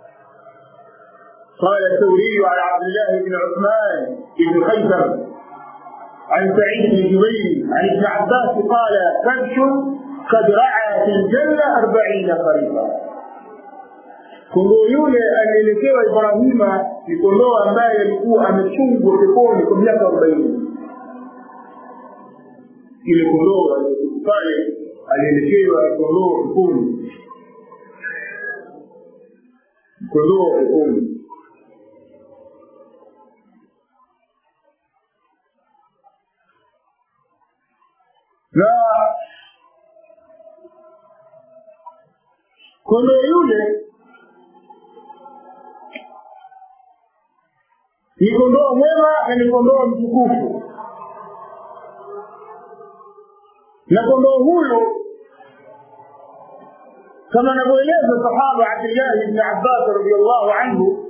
قال الثوري على عبد الله بن عثمان بن خيثم عن سعيد بن جبير عن ابن عباس قال كبش قد رعى في الجنة أربعين خريفا. Kondoo yule alielekewa Ibrahima ni kondoo ambaye alikuwa amechungwa peponi kwa miaka arobaini. Ile kondoo pale alielekewa kondoo peponi. Kondoo peponi. kondoo yule ni kondoo mwema na ni kondoo mtukufu. Na kondoo huyo kama anavyoeleza sahaba Abdullah ibn Abbas radhiyallahu anhu,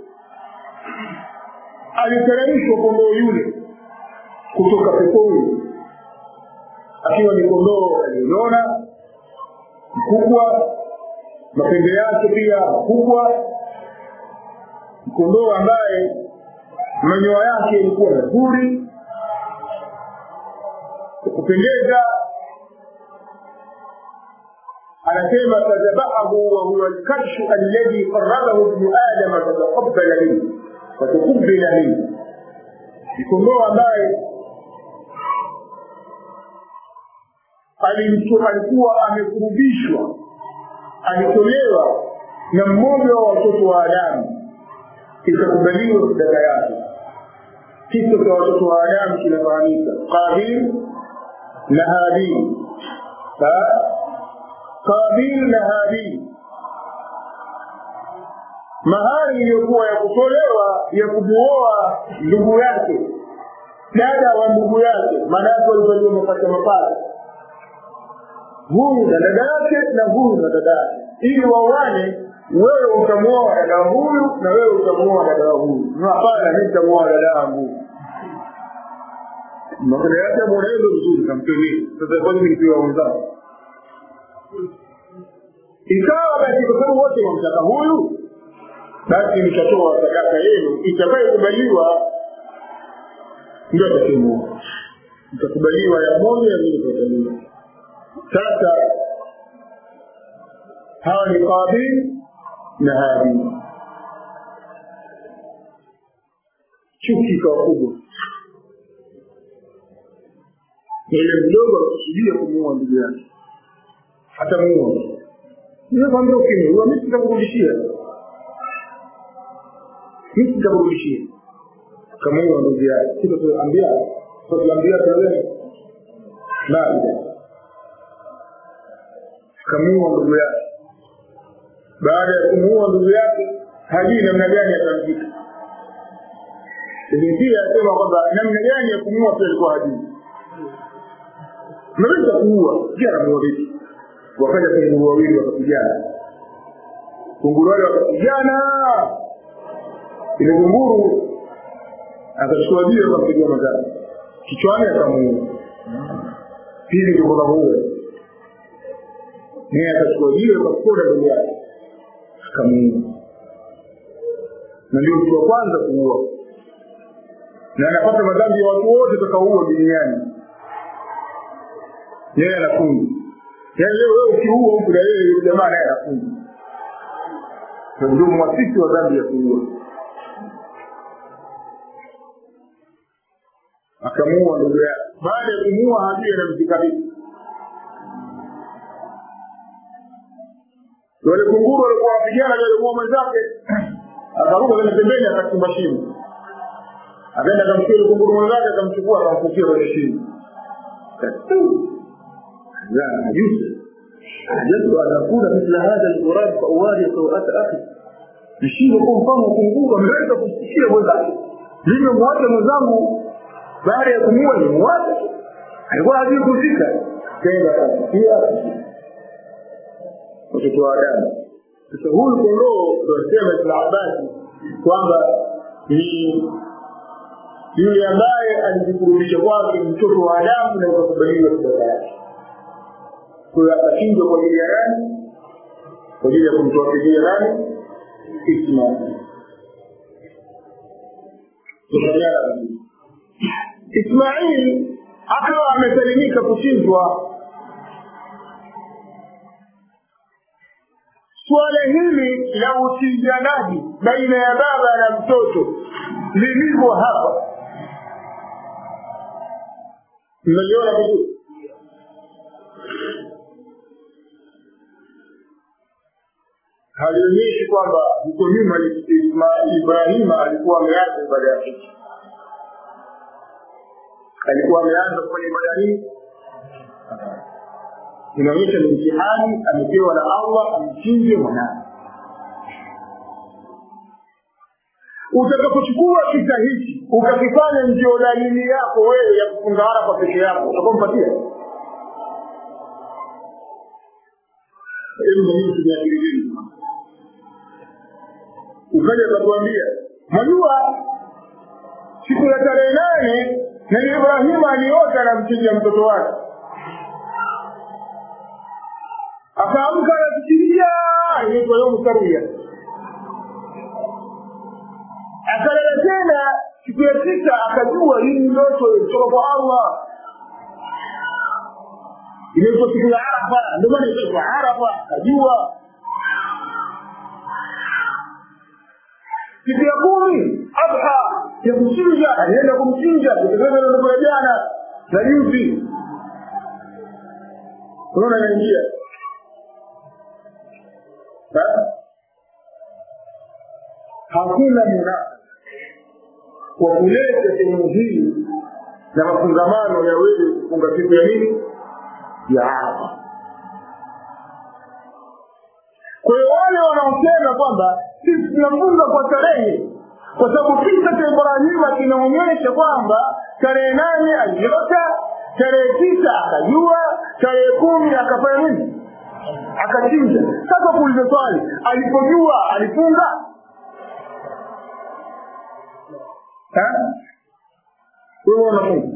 aliteremshwa kondoo yule kutoka peponi akiwa ni kondoo aliyonona mkubwa, mapembe yake pia makubwa, kondoo ambaye manyoya yake yalikuwa mazuri kupendeza. anasema tazabahu wa huwa al-kabshu alladhi qarrabahu ibn adam fataqabbala minhu fataqabbala minhu, kondoo ambaye alikuwa amekurubishwa, alitolewa na mmoja wa watoto wa Adamu, ikakubaliwa sadaka yake. Kisa cha watoto wa Adamu kinafahamika, Qabil na Habil. Qabil na Habil, mahari iliyokuwa ya kutolewa ya kumuoa ndugu yake, dada wa ndugu yake, maana walikuwa wamepata mapato, huyu na dada yake na huyu na dada yake, ili wawane. Wewe utamuoa dada huyu na wewe utamuoa dada huyu. Hapana, mimi nitamuoa dada yangu. Mbona yake mwanzo vizuri kamtoni. Sasa kwa nini nikiwa wenzangu? Ikawa basi kwa sababu wote wamtaka huyu, basi nitatoa sadaka yenu itakayokubaliwa, ndio atakayemo. Itakubaliwa ya moja ya mimi nitakubaliwa. Sasa hawa ni Qabil na Habil. Chuki kwa kubwa, ile mdogo akusudia kumuoa ndugu yake, hata muoa ndio kwamba ukimwoa mimi sitakurudishia, mimi sitakurudishia kama muoa ndugu yake. Sio tuambia sio tuambia tazama la kumuoa ndugu yake. Baada ya kumuoa ndugu yake hajui namna gani atamzika. Ndio anasema kwamba namna gani ya kumuoa pia alikuwa hajui. Mnaweza kuua jana mwezi wakaja kunguru wawili wakapigana. Kunguru wale wakapigana, ile kunguru akachukua jiwe akampiga magari kichwani akamuua. Pili ndio kwa huo naye akachukua jiwe akamkoda mbele yake akamuua. Na ndio mtu wa kwanza kuua, na anapata madhambi ya watu wote watakaoua duniani. Yeye anafunga. Yaani leo wewe ukiua huko na yeye jamaa naye anafunga. Ndio mwasisi wa dhambi ya kuua. Akamuua ndugu yake. Baada ya kumuua hadi anamzikabisa. Wale kunguru walikuwa wapigana na yule mwenzake, akaruka kwenye pembeni akachimba shimo. Akaenda akamshika kunguru mwenzake akamchukua akamfukia kwenye shimo. لا يوسف أحدثت أن أكون مثل هذا الغراب فأواري سوءات أخي نشيل كم فمه كنقوبة من عندك كنتشيل وذلك لأنه مواجه مزامه بعد يكموه المواجه هيقول هذه كنتك كيف هي وتتوى دانا تسهول كله برسيمة العباسي kwamba ni yule ambaye alijikurubisha kwake mtoto wa Adamu na ukakubaliwa sadaka yake. Kwa akachinjwa kwa ajili ya nani? Kwa ajili ya kumtuafikia nani? Ismail. Ismail akawa amesalimika kuchinjwa. Swala hili la uchinjanaji baina ya baba na mtoto lilivyo hapa, mmeliona vizuri? Halionyeshi kwamba huko nyuma Ibrahim alikuwa ameanza ibada yake. Alikuwa ameanza kufanya ibada hii. inaonyesha ni mtihani amepewa na Allah amchinje mwanae. Utakapochukua kisa hichi ukakifanya ndio dalili yako wewe ya kufunga Arafa peke yako, utakompatia elimu nyingi tunayakirijini. Ukaja kutuambia majua siku ya tarehe nane na Ibrahim aliota anamchinja mtoto wake, akaamka akichinja inaitwa yaumu tarwiya. Akalala tena siku ya sita akajua hii ndoto kutoka kwa Allah, inaitwa siku ya Arafa, ndio maana inaitwa Arafa. Akajua siku ya kumi Adha ya kuchinja, alienda kumchinja kutekeleza ndoto ya jana na juzi. Unaona inaingia hakuna munafiki kwa kuleta sehemu hii na mafungamano ya wewe kufunga siku ya nini ya Arafa. Kwa hiyo wale wanaosema kwamba sisi tunafunga kwa tarehe kwa sababu kisa cha Ibrahim kinaonyesha kwamba tarehe nane aliota, tarehe tisa akajua, tarehe kumi akafanya nini, akachinja. Sasa kuuliza swali, alipojua alifunga? Ha? Wewe unafunga?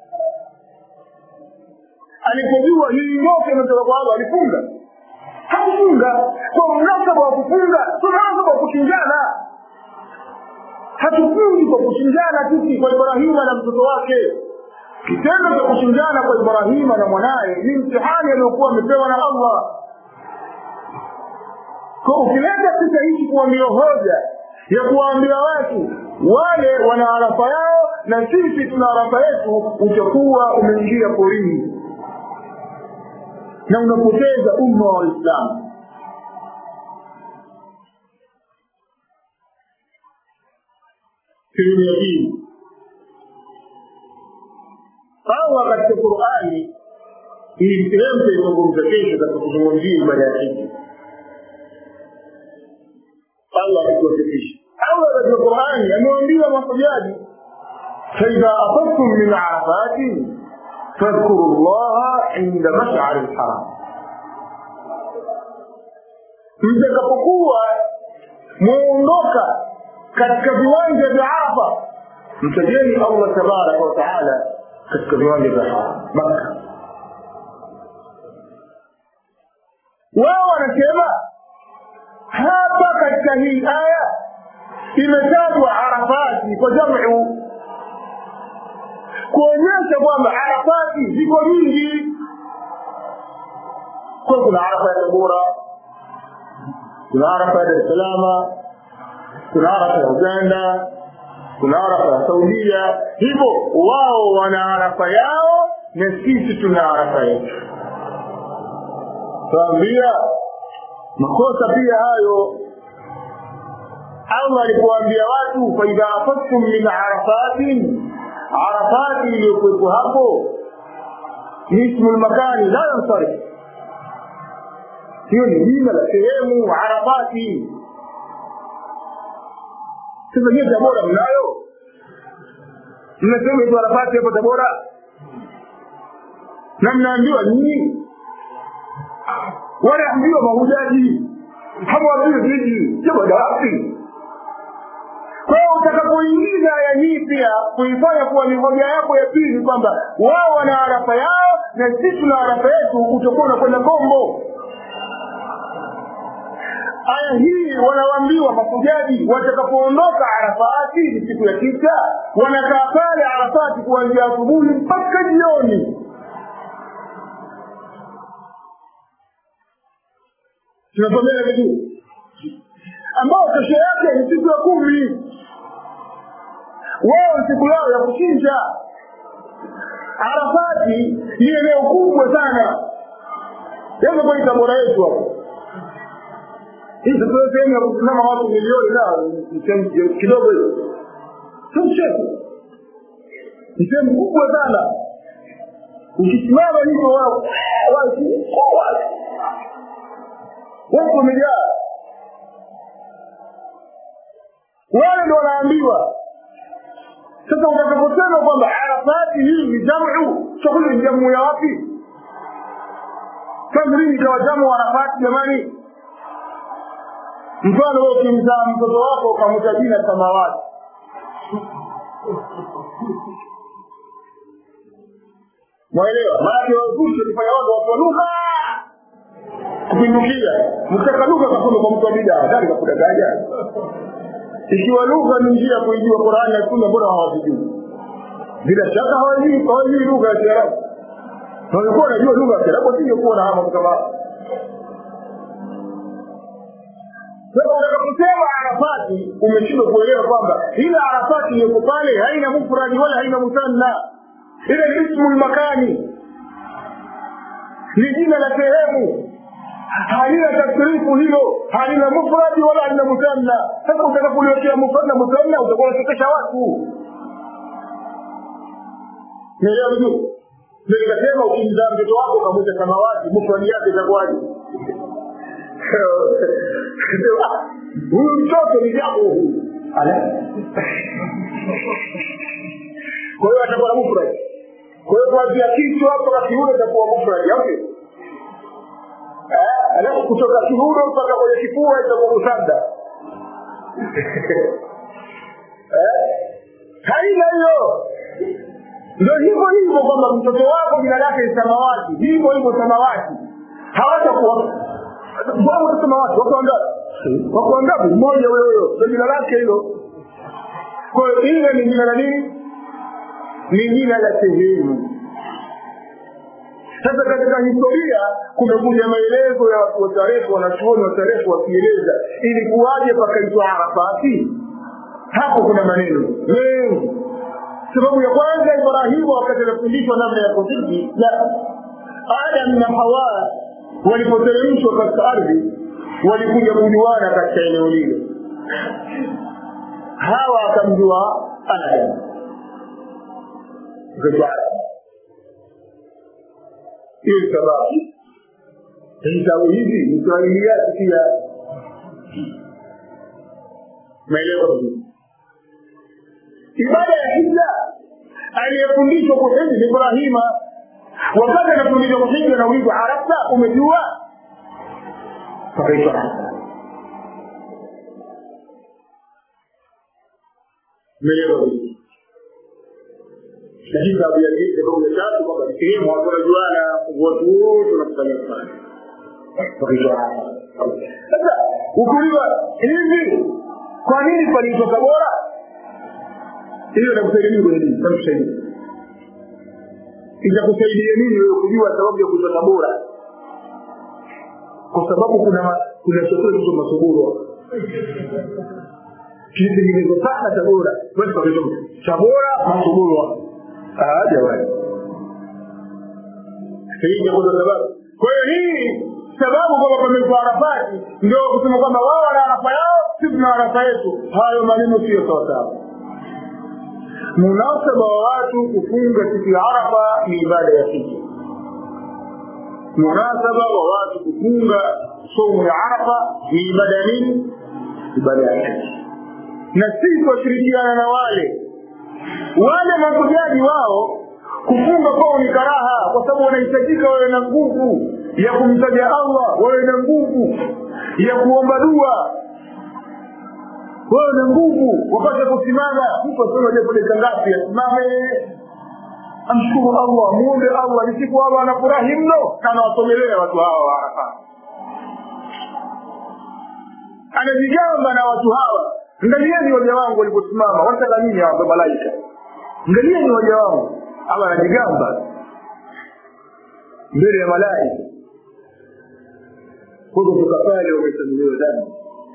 Alipojua hii yote inatoka kwa Allah alifunga? Hakufunga. Kwa mnasaba wa kufunga, tunasaba wa kuchinjana. Hatufungi kwa kuchinjana sisi kwa Ibrahim na mtoto wake. Kitendo cha kuchinjana kwa Ibrahim na mwanae ni mtihani aliokuwa amepewa na Allah. Kwa ukileta kisa hiki kuambia hoja ya kuambia watu wale wana Arafa yao na sisi tuna Arafa yetu, utakuwa umeingia porini na unapoteza umma wa Uislamu. Sehemu ya pili, Allah katika Qur'ani hii sehemu inazungumza kesho katika kuzungumzia ibada ya Hija. Allah atuwezeshe. Allah katika Qur'ani amewaambia mahujaji, فإذا أفضتم من عرفات فاذكروا الله عند مشعر الحرام. Mtakapokuwa muondoka katika viwanja vya Arafa, mtajeni Allah tabaraka wa taala katika viwanja vya Makka. Wao wanasema hapa katika hii aya imetajwa Arafati kwa jamu, kuonyesha kwamba Arafati ziko nyingi. Kwa kuna Arafa ya Tabora, kuna Arafa ya Dar es Salaam, kuna Arafa ya Uganda, kuna Arafa ya Saudia. Hivyo wao wana Arafa yao na sisi tuna Arafa yetu. Tuambia makosa pia hayo. Allah alipoambia watu fa idha afattum min arafatin, Arafati iliyokuwepo hapo ni ismul makani la yansarif, hiyo ni jina la sehemu Arafati. Sasa hiyo Tabora mnayo, mnasema hiyo Arafati hapo Tabora, na mnaambiwa nini? Wale ambiwa mahujaji hawaambiwi jiji sio wapi. Kwa hiyo utakapoingiza aya hii pia kuifanya kuwa ni hoja yako ya pili kwamba wao wana Arafa yao na sisi tuna Arafa yetu, utakuwa unakwenda kombo. Aya hii wanawaambiwa mahujaji watakapoondoka Arafati ni siku ya tisa, wanakaa pale Arafati kuanzia asubuhi mpaka jioni. Tunasomea vizuri ambao kesho yake ni siku ya kumi. Wao siku yao ya kuchinja. Arafati ni eneo kubwa sana. Hebu kwa Tabora yetu hapo, hii ndio sehemu ya kusimama watu milioni na ni kidogo hiyo. Sio ni sehemu kubwa sana. Ukisimama hivyo wao wao watu wamejaa. Wale ndio wanaambiwa. Sasa utakaposema kwamba Arafati hii ni jamu, shughuli ni jamu ya wapi? Kama nini kwa jamu Arafati jamani? Mfano wewe ukimzaa mtoto wako ukamwita jina Samawati. Mwelewa? Maana wazushi kufanya watu wa lugha kupindukia. Mtaka lugha kasoma kwa mtu wa bid'a, ndani kakudanganya. Ikiwa lugha ni njia kuijua Qur'an na Sunna, mbona hawajui? Bila shaka hawajui, hawajui lugha ya Kiarabu. Na walikuwa wanajua lugha ya Kiarabu, sio na hapa kama. Sasa unaposema Arafati, umeshindwa kuelewa kwamba ile Arafati iliyo pale haina mufradi wala haina musanna. Ile ni ismu makani. Ni jina la sehemu. Halina tasrifu hilo, halina mufradi wala halina musanna. Sasa utakapoliwekea mufradi na musanna utakuwa unachekesha watu. Nielewa vizuri. Ndio nikasema ukimzaa mtoto wako kamuita Samawati, mufradi yake itakuwaje? Huyu mtoto ni jambo huyu. Ala. Kwa hiyo atakuwa mufradi. Kwa hiyo kuanzia kichwa mpaka kiuno itakuwa mufradi, au sio? Eh, alafu kutoka kiuno mpaka kwenye kifua itakuwa musanda. Eh? Haina hiyo. Ndio hivyo hivyo kwamba mtoto wako jina lake ni Samawati. Hivyo hivyo Samawati. Hawatakuwa Bwana Samawati, wako ngapi? Wako ngapi? Mmoja wewe huyo. Ndio jina lake hilo. Kwa hiyo ile ni jina la nini? Ni jina la sehemu. Sasa katika historia kumekuja maelezo ya watu wa tarehe, wanachuoni wa tarehe wakieleza ili kuaje pakaitwa Arafati. Hapo kuna maneno mengi. Sababu ya kwanza, Ibrahimu wakati alifundishwa namna ya kuzidi na Adam na Hawa walipoteremshwa katika ardhi, walikuja kujuana katika eneo lile. Hawa akamjua Adam. Kwa hiyo sababu hii hizi Israiliyati pia maelezo hii. Ibada ya hija aliyefundishwa kwa hija Ibrahima, wakati anafundishwa kwa hija na ulizo Arafta, umejua kaitwa maelezo hii. Lakini sababu ya hii sababu ya tatu kwamba sehemu watu wanajuana, watu wote wanafanya sana. Sasa ukiuliza hivi kwa nini paliitwa Tabora? Hiyo inakusaidia kwenye nini? Tamshauri. Itakusaidia nini wewe kujua sababu ya kuitwa Tabora? Kwa sababu kuna kuna chakula cha masuguro. Kitu kingine sana Tabora. Wewe kwa hiyo Tabora masuguro. Ah, jamani. Hii ndio sababu. Kwa hiyo hii sababu kwamba pameitwa Arafati ndio kusema kwamba wao wana Arafa yao, sisi tuna Arafa yetu. Hayo maneno sio sawa. Munasaba wa watu kufunga siku ya Arafa ni ibada ya hija. Munasaba wa watu kufunga somo ya Arafa ni ibada nini? Ibada ya hija. Na sisi tushirikiana na wale wale makujaji wao kufunga kwao ni karaha, kwa sababu wanahitajika wawe na nguvu ya kumtaja Allah, wawe na nguvu ya kuomba dua, wawe na nguvu wakati kusimama. Mtu asema jambo la ngapi asimame amshukuru Allah, muombe Allah, ni siku Allah anafurahi mno kana wasomelea watu hawa wa Arafa. Anajigamba na watu hawa, angalieni waja wangu waliposimama, wataka nini hawa malaika? Angalieni waja wangu, Allah anajigamba mbele ya malaika. Kwa kutoka pale wamesamehewa dhambi.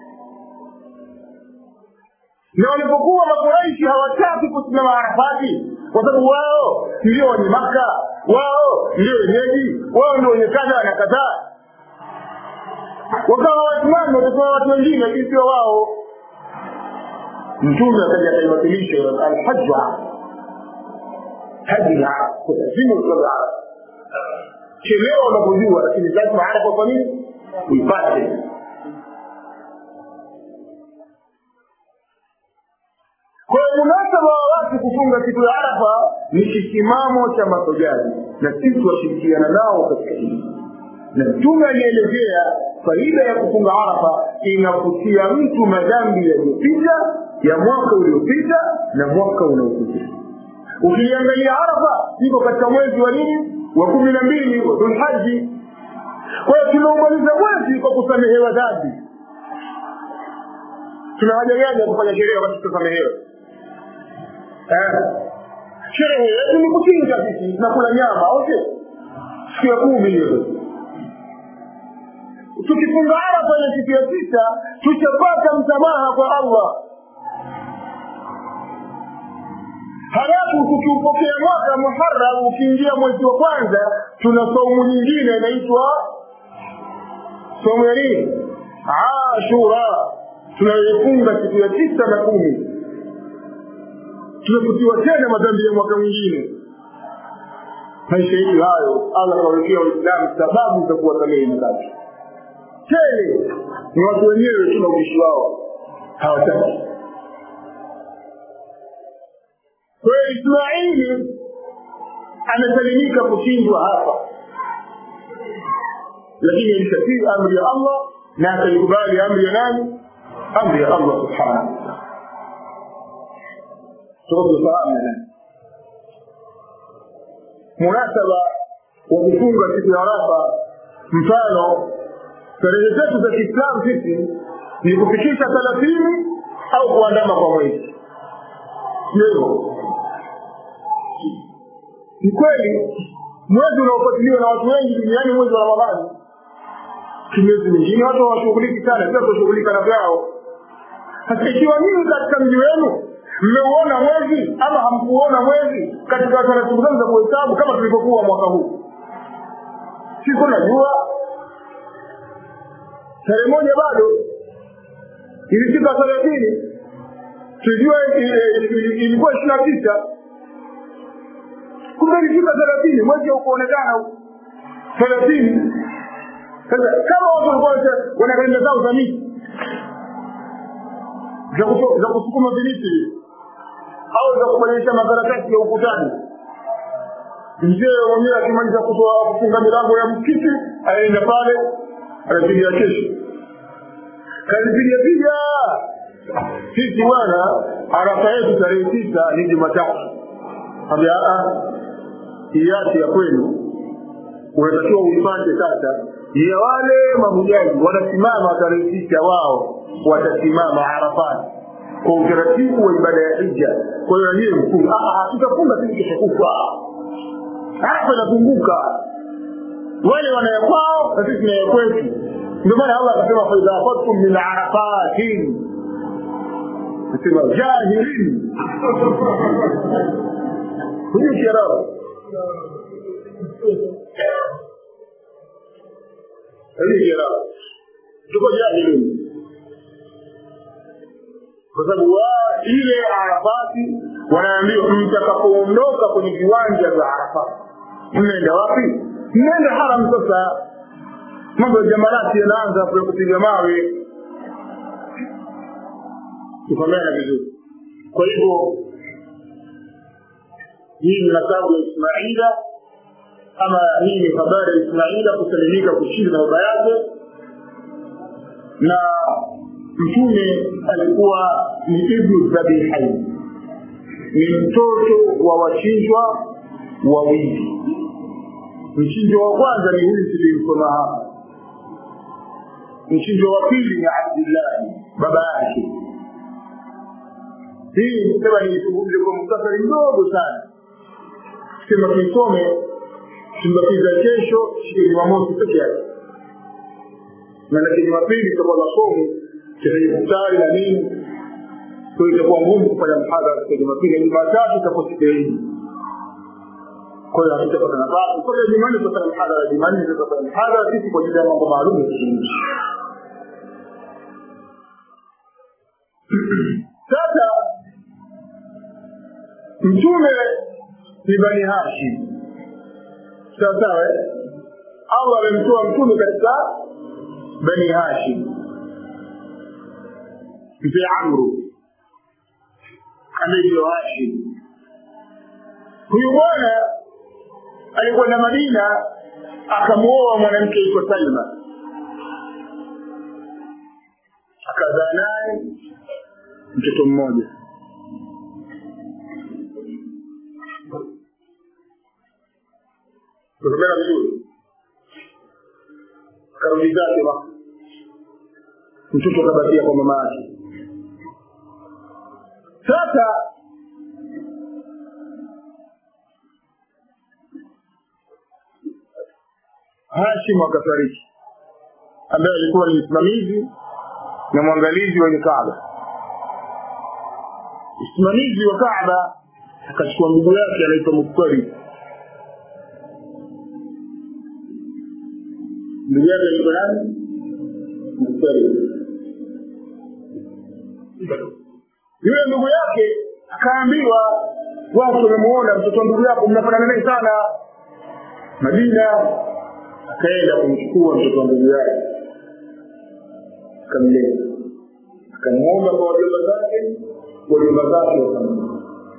Na walipokuwa Makuraishi hawataki kusimama Arafati, kwa sababu wao ndio wenye Makka, wao ndio wenyeji, wao ndio wenye kadha na kadha. Wakawa wasimame watakuwa watu wengine, lakini sio wao. Mtume akaja akaiwakilisha al-hajj haji la kuzimu kwa chelewa unapojua, lakini lazima Arafa kwa nini uipate. Kwa munasaba wa watu kufunga siku ya Arafa ni kisimamo cha mahujaji, na sisi washirikiana nao katika hili. Na Mtume alielezea faida ya kufunga Arafa, inafutia mtu madhambi yaliyopita, ya mwaka uliopita na mwaka unaokuja. Ukiangalia Arafa iko katika mwezi wa nini? Wa kumi na mbili wa Dhulhijja. Kwa hiyo tunaomaliza mwezi kwa kusamehewa dhambi. Tuna haja gani ya kufanya sherehe wakati tusamehewa? Eh. Sherehe yetu ni kuchinja sisi na kula nyama, okay? Siku ya kumi hiyo. Tukifunga Arafa ya siku ya sita, tutapata msamaha kwa Allah. Halafu tukiupokea mwaka Muharram, ukiingia mwezi wa kwanza, tuna saumu nyingine inaitwa saumu ya nini? Ashura. Tunayofunga siku ya tisa na kumi. Tunafutiwa tena madhambi ya mwaka mwingine. Maisha yetu hayo, Allah kawekea Waislamu sababu za kuwasamehe madhambi. Tele ni watu wenyewe tuna ubishi wao, hawataki. Kwa Ismaili anasalimika kuchinjwa hapa, lakini alishatii amri ya Allah na akaikubali amri ya nani? Amri ya Allah subhanahu wa ta'ala. Tunafahamu nani munasaba wa kufunga siku ya Arafa. Mfano, tarehe zetu za Kiislamu sisi ni kufikisha thelathini au kuandama kwa mwezi. Ndio. Ni kweli mwezi unaofuatiliwa na watu wengi duniani mwezi wa Ramadhani. Mwezi mwingine watu hawashughuliki sana, sio kushughulika na vyao. Sasa ikiwa nyinyi katika mji wenu mmeuona mwezi ama hamkuona mwezi katika taratibu za kuhesabu kama tulivyokuwa mwaka huu, sisi tunajua tarehe moja bado ilifika thelathini, tujua ilikuwa ishirini na tisa, kumbe ilifika thelathini, mwezi haukuonekana thelathini. Sasa kama watu walikuwa wanakwenda zao za miti za kutoka za kusukuma viliti au za kubadilisha makaratasi ya ukutani, mzee mwenyewe akimaliza kutoa kufunga milango ya msikiti aenda pale anapiga kesho kalipiga piga. Sisi bwana Arafa yetu tarehe tisa ni Jumatatu. Ambia ah kiasi ya kwenu unatakiwa uipate sasa. Ya wale mahujaji wanasimama tarehe tisa, wao watasimama Arafat kwa utaratibu wa ibada ya Hija. Kwa hiyo yeye mfunga ah tutafunga sisi kesho kufa. Hapa nakumbuka wale wanayakwao na sisi na kwetu. Ndio maana Allah akasema fa idha fatum min Arafatin, sema jahilin huyu kiarabu huyu kiarabu tuko jahilin, kwa sababu ile Arafati wanaambiwa mtakapoondoka kwenye viwanja vya Arafa mnaenda wapi? Mnaenda haram. Sasa mambo ya jamalati yanaanza kwa kupiga mawe. Tufahamana vizuri. Kwa hivyo hii ni nasabu ya Ismaila, ama hii ni habari ya Ismaila kusalimika kushinda na baba yake. Na Mtume alikuwa ni ibnu dhabihain, ni mtoto wa wachinjwa wawili. Mchinjwa wa kwanza ni huyu tulimsoma hapa. Mchinjwa wa pili ni Abdullah baba yake. Hii sema ni kuzungumza kwa mtasari mdogo sana. Sema tusome tumbakiza kesho siku ya Jumamosi pekee yake. Na lakini Jumapili tutakuwa na somo cha mstari na nini. Kwa hiyo itakuwa ngumu kufanya mhadhara siku ya Jumapili. Jumatatu tutakuwa siku hii. Kwa hiyo tutapata nafasi kwa Jumanne tutapata mhadhara, Jumanne tutapata mhadhara sisi kwa ajili ya mambo maalum ya kidini. Sasa Mtume ni Bani Hashim. Sawa sawa. Allah alimtoa mtume katika Bani Hashim. Mzee Amru anaitwa Hashim. Huyu bwana alikuwa na Madina, akamuoa mwanamke aitwa Salma, akazaa naye mtoto mmoja. Tunaelewa vizuri. Karudi zake Maka, mtoto akabakia kwa mama yake. Sasa Hashim akafariki, ambaye alikuwa ni msimamizi na mwangalizi wa Kaaba. Msimamizi wa Kaaba akachukua ndugu yake anaitwa Muttalib. Ndugu yake alikuwa nani? Muttalib. Yule ndugu yake akaambiwa, watu wamemuona mtoto wa ndugu yako mnafanana naye sana Madina. Akaenda kumchukua mtoto wa ndugu yake, akamleta, akamuomba kwa wajomba zake, wajomba zake wakamleta,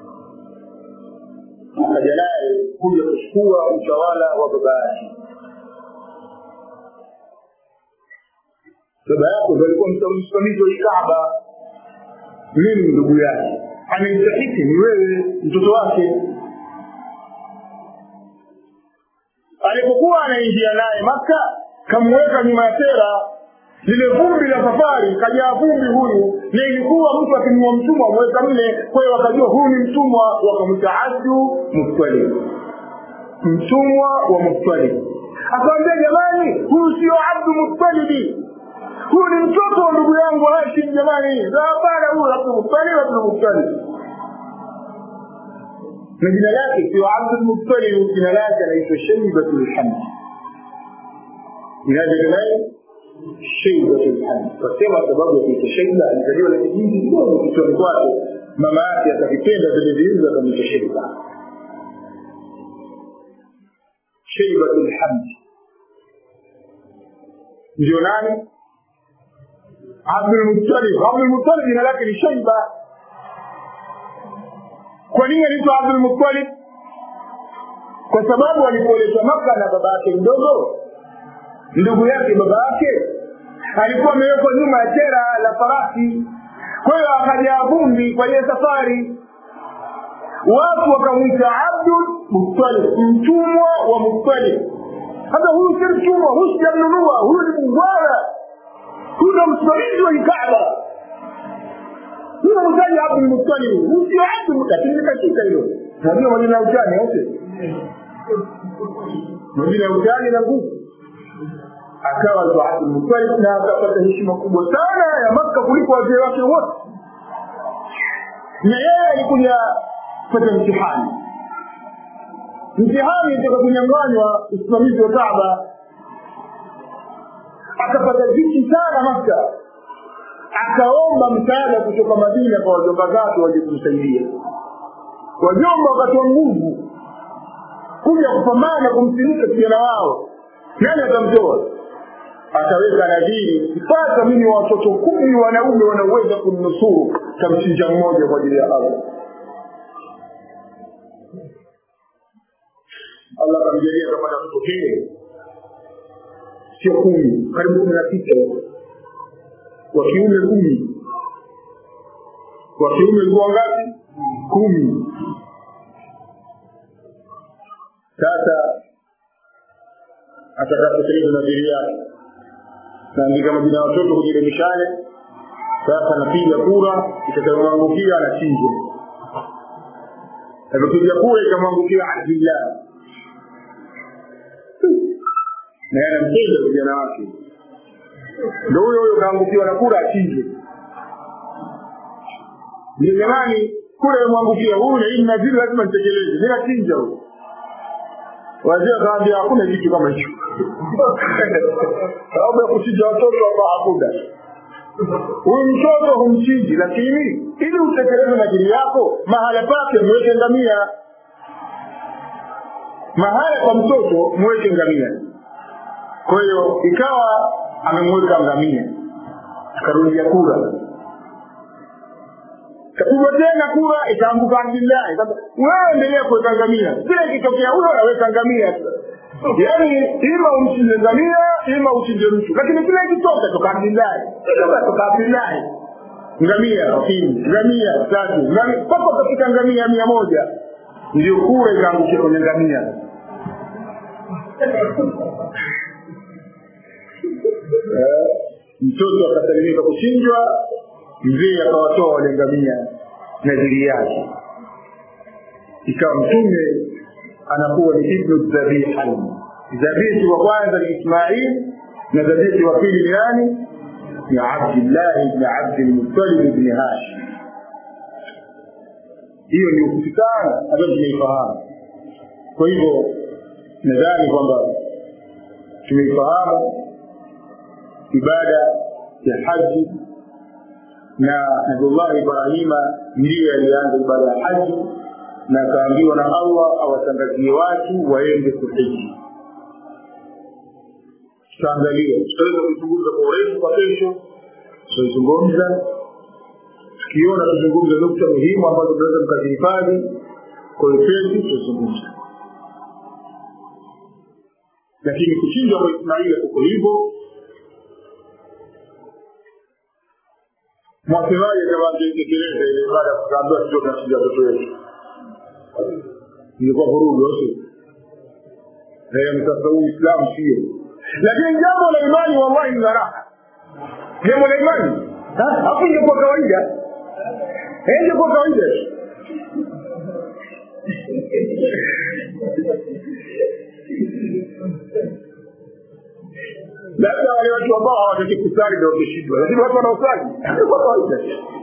akaja naye kuja kuchukua utawala wa baba yake. Baba yako ndio alikuwa msimamizi wa Kaaba, mimi ndugu yake, anaitahiki ni wewe mtoto wake. Alipokuwa anaingia naye Maka, kamweka nyuma ya tera, lile vumbi la safari kajaa vumbi huyu, na ilikuwa mtu akimua mtumwa mweka mle, kwa hiyo wakajua huyu ni mtumwa, wakamwita Abdu Muttalib, mtumwa wa Muttalib. Akamwambia, jamani, huyu sio Abdu Muttalib, huyu ni mtoto wa ndugu yangu Hashim jamani. Hapana, huyu Abdu Muttalib, Abdu Muttalib. Na jina lake sio Abdul Muttalib, jina lake anaitwa Shaybatul Hamd. Jina lake Shaybatul Hamd. Kwa sababu ya kuitwa Shayba, alizaliwa na kijiji kidogo kichwani kwake, mama yake akakipenda vile vile akamwita Shayba. Shaybatul Hamd. Ndio nani? Abdul Muttalib. Abdul Muttalib jina lake ni Shayba. Kwa nini anaitwa Abdul Muttalib? Kwa sababu alipoletwa Maka na baba yake mdogo, ndugu yake baba yake alikuwa amewekwa nyuma ya tera la farasi, kwa hiyo akaja vumbi kwa ile safari, watu wakamwita Abdul Muttalib, mtumwa wa Muttalib. Hata huyu si mtumwa, huyu si mnunua, huyu ni mgwara, huyu ni msimamizi wa Kaaba. Huyu mtaji Abdul Muttalib, huyu sio Abdul Muttalib, ni katika hilo. Ndio majina ya utani yote. Majina ya utani na nguvu. Akawa kwa Abdul Muttalib na akapata heshima kubwa sana ya Makka kuliko wazee wake wote. Na yeye alikuja kupata mtihani. Mtihani kutoka kunyang'anywa usimamizi wa Kaaba. Akapata dhiki sana Makka. Akaomba msaada kutoka Madina kwa wajomba zake waje kumsaidia. Wajomba wakatoa nguvu kuja kupambana kumsimika kijana wao. Nani atamtoa? Akaweka nadhiri, mpaka mimi watoto kumi wanaume wanaweza kumnusuru, tamchinja mmoja kwa ajili ya Allah. Allah akamjalia kapata watoto kile, sio kumi, karibu kumi na sita. Wa kiume kumi. Wa kiume kwa ngapi? Kumi. Sasa atakapoteleza nadhiri yake, naandika majina ya watoto kwenye mishale. Sasa anapiga kura, itakayomwangukia anachinja. Anapiga kura ikamwangukia Abdullah, na anampiga vijana wake. Ndio huyo huyo kaangukiwa na kura achinje. Ni jamani, kura imwangukia huyu na hii nadhiri lazima nitekeleze. Mimi achinja huyo. Wazee kaambia hakuna kitu kama hicho. Sababu kuchinja watoto hapa hakuna. Huyu mtoto humchinji, lakini ili utekeleze nadhiri yako, mahala pake mweke ngamia. Mahala kwa mtoto mweke ngamia. Kwa hiyo ikawa amemweka ngamia, akarudia kura, kapigwa tena kura, ikaanguka Abdullah. Wewe endelea kuweka ngamia, kile kitokea huyo anaweka ngamia. Yaani ima umchinje ngamia, ima uchinje mtu, lakini kile kitoka toka Abdullah, kile toka Abdullah. Ngamia pili, ngamia tatu, ngamia pako katika ngamia mia moja, ndio kura ikaangukia kwenye ngamia. Mtoto akasalimika kuchinjwa, mzee akawatoa wale ngamia na dili yake. Ikawa Mtume anakuwa ni ibnu dhabiha. Dhabihi wa kwanza ni Ismail na dhabihi wa pili ni nani? Ni Abdullah ibn Abd al-Muttalib ibn Hashim. Hiyo ni ukitana ambayo tunaifahamu. Kwa hivyo nadhani kwamba tumeifahamu ibada ya haji, na Nabii Ibrahim ndiye alianza ibada ya haji, na akaambiwa na Allah awatangazie watu waende kuhiji. Tutaangalia, tutaweza kuzungumza kwa urefu kwa kesho, tutazungumza tukiona tuzungumze nukta muhimu ambazo tunaweza mkazihifadhi kwa urefu, tutazungumza. Lakini kuchinja kwa Ismaili kuko hivyo. Mwasemaje kama angetekeleza ile ibada ya kuambiwa tutoke na sija watoto wetu? Ilikuwa vurugu sio? Leo mtaka Uislamu sio. Lakini jambo la imani wallahi ni raha. Jambo la imani hapo ndio kwa kawaida. Ndio kwa kawaida. Labda wale watu ambao hawataki kusali ndio wameshindwa, lakini watu wanaosali kwa kawaida.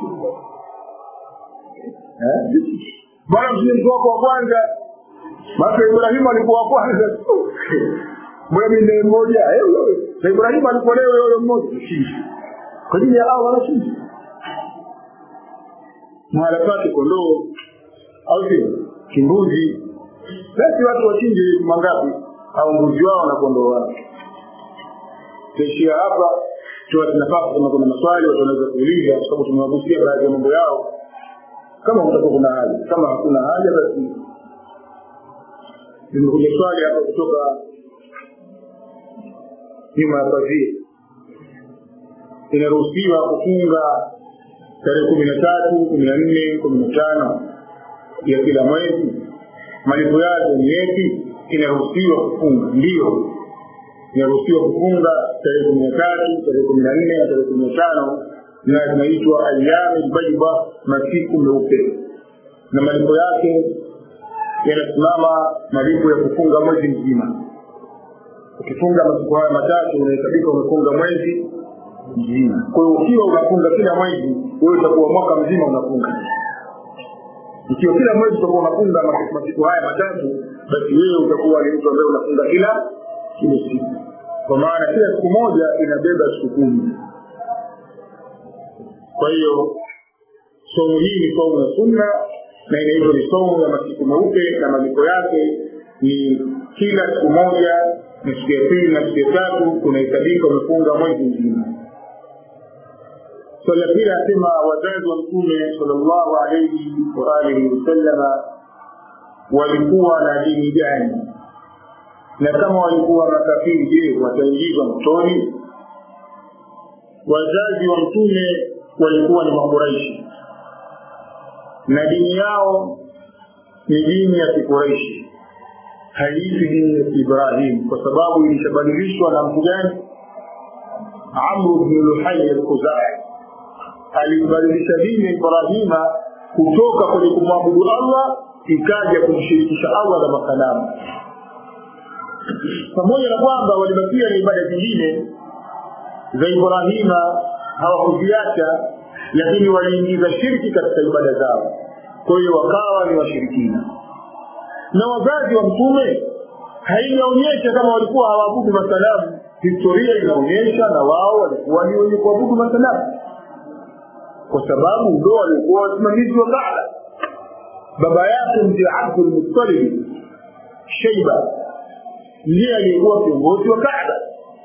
Eh? Bwana mtume wako wa kwanza, Mtume Ibrahim alikuwa wa kwanza. Mbona mimi mmoja? Eh, Ibrahim alikuwa leo yule mmoja. Kwa ajili ya Allah anashinda. Mwana pake kondoo au kimbuzi. Basi watu wachinje mangapi? Au mbuzi wao na kondoo wao. Tuishia hapa. Tuwa tunapata kama kuna maswali watu wanaweza kuuliza, kwa sababu tumewagusia baadhi ya mambo yao. Kama kutakuwa kuna haja, kama hakuna haja basi nimekuja swali hapa kutoka nyuma ya pazia. Inaruhusiwa kufunga tarehe kumi na tatu, kumi na nne, kumi na tano ya kila mwezi? Malipo yake ni yapi? Inaruhusiwa kufunga? Ndio. Inaruhusiwa kufunga tarehe kumi na tatu, tarehe kumi na nne na tarehe kumi na tano, na zinaitwa ayyamul bayda, masiku meupe. Na malipo yake yanasimama malipo ya kufunga mwezi mzima. Ukifunga masiku haya matatu unahesabika umefunga mwezi mzima. Kwa hiyo ukiwa unafunga kila mwezi, wewe utakuwa mwaka mzima unafunga. Ikiwa kila mwezi utakuwa unafunga masiku haya matatu, basi wewe utakuwa ni mtu ambaye unafunga kila kila siku. Kwa maana kila siku moja inabeba siku kumi. Kwa hiyo somo hii ni somo la sunna, na inaitwa ni somo ya masiku meupe, na malipo yake ni kila siku moja, na siku ya pili na siku ya tatu unahesabika umefunga mwezi mzima. Swali la pili asema, wazazi wa Mtume sallallahu alayhi wa alihi wasallam walikuwa na dini gani? Na kama walikuwa makafiri, je, wataingizwa motoni? Wazazi wa Mtume walikuwa ni Makuraishi, na dini yao ni dini ya Kikuraishi, haiitwi dini ya Ibrahim, kwa sababu ilishabadilishwa na mtu gani? Amr ibn Luhay al-Khuzai alibadilisha dini ya Ibrahima kutoka kwenye kumwabudu Allah ikaja kumshirikisha Allah na masanamu. Pamoja na kwamba walibakia na ibada zingine za Ibrahima hawakuziacha, lakini waliingiza shirki katika ibada zao, kwa hiyo wakawa ni washirikina. Na wazazi wa Mtume hainaonyesha kama walikuwa hawaabudu masanamu. Historia inaonyesha na wao walikuwa ni wenye kuabudu masanamu, kwa sababu ndio walikuwa wasimamizi wa Kaaba. Baba yake mzee Abdul Muttalib Shayba ndiye aliyekuwa kiongozi wa Kaaba.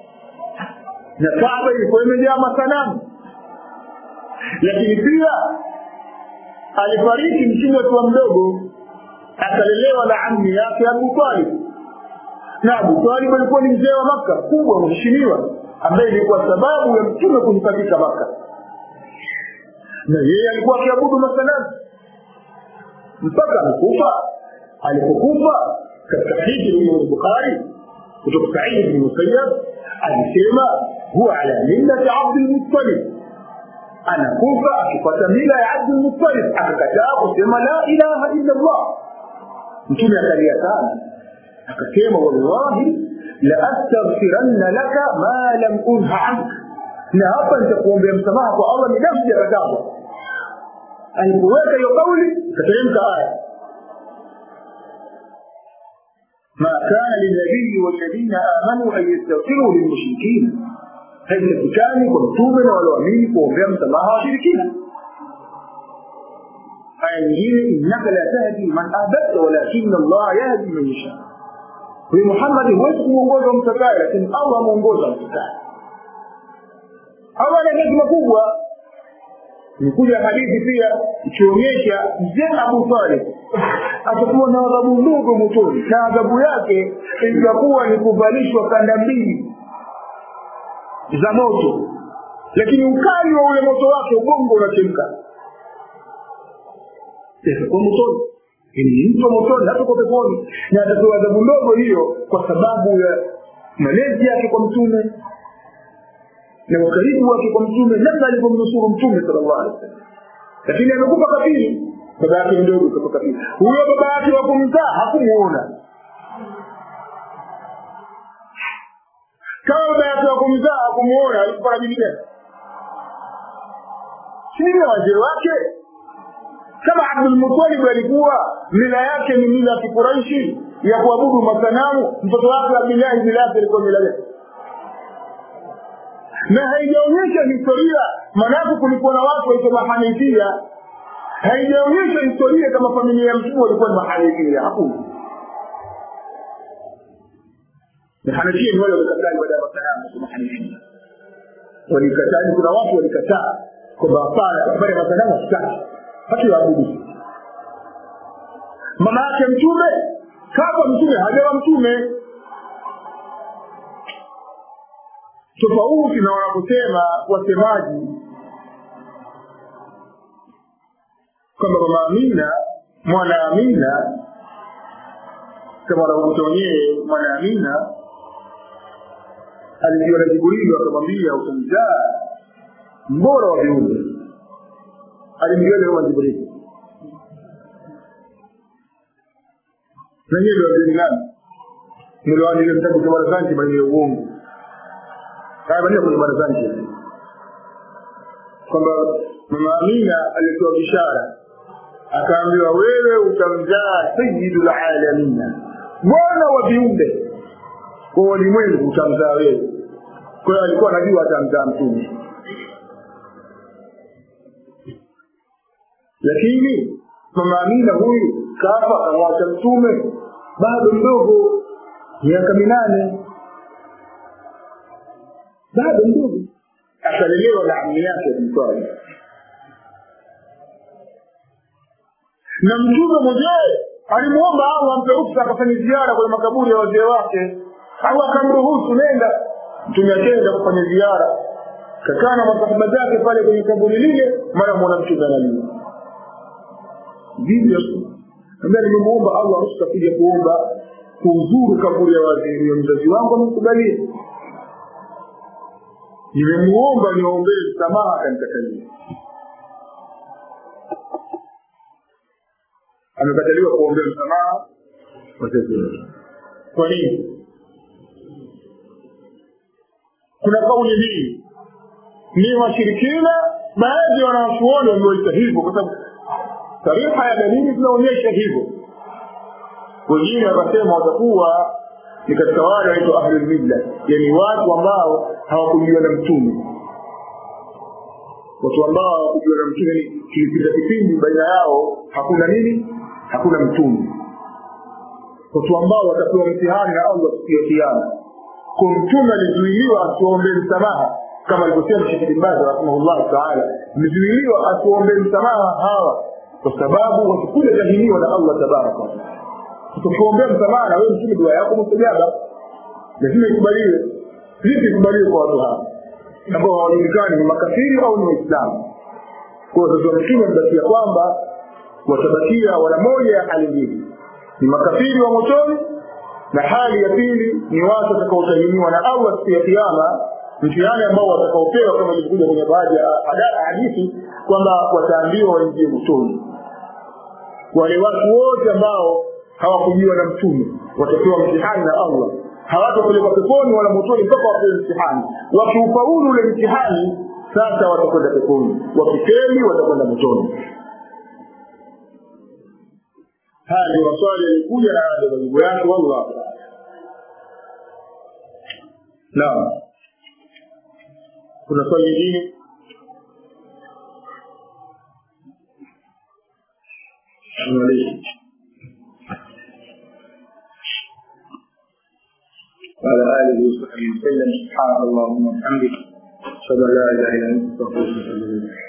na Kaaba ilikuwa imejaa masanamu. Lakini pia alifariki mtume akiwa mdogo, akalelewa na ammi yake Abu Talib. Na Abu Talib alikuwa ni mzee wa Makka, kubwa mheshimiwa, ambaye ilikuwa sababu ya mtume kuhifadhika Makka. Na yeye alikuwa akiabudu masanamu mpaka amekufa. Alipokufa katika hadithi ya Bukhari kutoka Sa'id bin Musayyab alisema huwa ala millati Abd al-Muttalib, anakufa akifuata mila ya Abd al-Muttalib, akakataa kusema la ilaha illa Allah. Mtume akalia sana akasema wallahi la astaghfiranna laka ma lam unha anka, na hapa nitakuombea msamaha kwa Allah midamu sijakataa. Alipoweka hiyo kauli kateremka aya ما كان للنبي والذين آمنوا أن يستغفروا للمشركين، هذا كان كمتومنا والوامين كومبيا مسماها شركين. أيضاً إنك لا تهدي من أحببت ولكن الله يهدي من يشاء. ومحمد هو منغوزا متكايا لكن الله منغوزا متكايا. أولا نجم قوة nikuja hadithi pia ikionyesha mzee Abu Talib atakuwa na adhabu ndogo motoni, na adhabu yake itakuwa ni kuvalishwa kanda mbili za moto, lakini ukali wa ule moto wake ubongo unachemka. Sasa kwa motoni ni mtu motoni, hata kwa peponi, na atakuwa adhabu ndogo hiyo kwa sababu ya malezi yake kwa mtume na ukaribu wake kwa mtume, namna alivyomnusuru mtume sallallahu alaihi wasallam. Lakini amekufa kafiri, baba yake mdogo kufa kafiri. Huyo baba yake wa kumzaa hakumuona. Kama baba yake wa kumzaa hakumuona, alikuwa na bibi gani? Sini wazee wake. Kama Abdul Muttalib alikuwa mila yake ni mila ya Quraishi ya kuabudu masanamu, mtoto wake Abdullah bin Abi alikuwa mila yake. Na haijaonyesha historia, manako kulikuwa na watu wa Mahanifia. Haijaonyesha historia kama familia ya mtume walikuwa ni Mahanifia, hakuna. Mahanifia ni wale walikataa ibada ya masanamu kwa Mahanifia. Walikataa, kuna watu walikataa kwamba hapana, ibada ya masanamu hatutaki, hatuabudu. Mama yake mtume, kama mtume hajawa mtume. Tofauti na wanaposema wasemaji kwamba mama Amina, mwana Amina, kama wanavyomtonye mwana Amina alijiwa na Jibril akamwambia utamzaa mbora wa viumbe. Alimjua leo Jibril. Na yeye ndio alingani. Ndio aliyemtabu kwa barazani bali uongo. Kaya bali kwa barazani. Kwamba mama Amina alitoa bishara. Akaambiwa wewe utamzaa sayyidul alamin. Bwana wa viumbe. Kwa ulimwengu utamzaa wewe. Kwa hiyo alikuwa anajua atamzaa mtume. Lakini mama Amina huyu kafa akamwacha mtume bado mdogo, miaka minane, bado mdogo, akalelewa na ammi yake mtoto. Na mtume mwenyewe alimuomba Allah ampe ruhusa akafanya ziara kwenye makaburi ya wazee wake. Allah akamruhusu, nenda. Mtume akaenda kufanya ziara, kakaa na masahaba zake pale kwenye kaburi lile, mara mwana mtume analia. Ndivyo ambaye nimemuomba Allah ruhusa kuja kuomba kuzuru kaburi ya wazee wa mzazi wangu, amekubalia. Nimemuomba niombee msamaha, akanitakalia. Amekataliwa kuombea msamaha wazee. Kwa nini? Kuna kauli hii ni washirikina, baadhi ya wanachuoni walioita hivyo kwa sababu taarifa ya dalili zinaonyesha hivyo. Wengine wakasema watakuwa ni katika wale wanaitwa ahlul milla, yani watu ambao hawakujua na mtume, watu ambao hawakujua na mtume. Kilipita kipindi baina yao hakuna nini, hakuna mtume, watu ambao watapewa mtihani na Allah siku ya kiyama. kumtuma alizuiliwa asiombe msamaha kama alivyosema Sheikh Ibn Baz rahimahullah ta'ala, alizuiliwa asiombe msamaha hawa kwa sababu watakuja jahiliwa na Allah tabaraka wa taala. Tukiombea msamaha na wewe mtume dua yako mustajaba, lazima ikubaliwe. Vipi ikubaliwe kwa watu hawa ambao hawajulikani ni makafiri au ni Waislamu? Kwa sababu mtume mbakia kwamba watabakia wana moja ya hali mbili, ni makafiri wa motoni, na hali ya pili ni watu watakaotahiniwa na Allah siku ya kiyama, mtihani ambao watakaopewa kama ilivyokuja kwenye baadhi ya hadithi kwamba wataambiwa waingie motoni. Wale watu wote ambao hawakujiwa na mtume watapewa mtihani na Allah, hawatapelekwa peponi wala motoni mpaka wapewe mtihani. Wakiufaulu ule mtihani sasa watakwenda peponi, wakifeli watakwenda motoni. Haya ndio maswali yalikuja na haya ndio majibu yake. Wallahu a'lam. Naam, kuna swali lingine? Mwalimu وعلى آله وصحبه وسلم. سبحانك اللهم وبحمدك أشهد أن لا إله إلا أنت أستغفرك وأتوب إليك.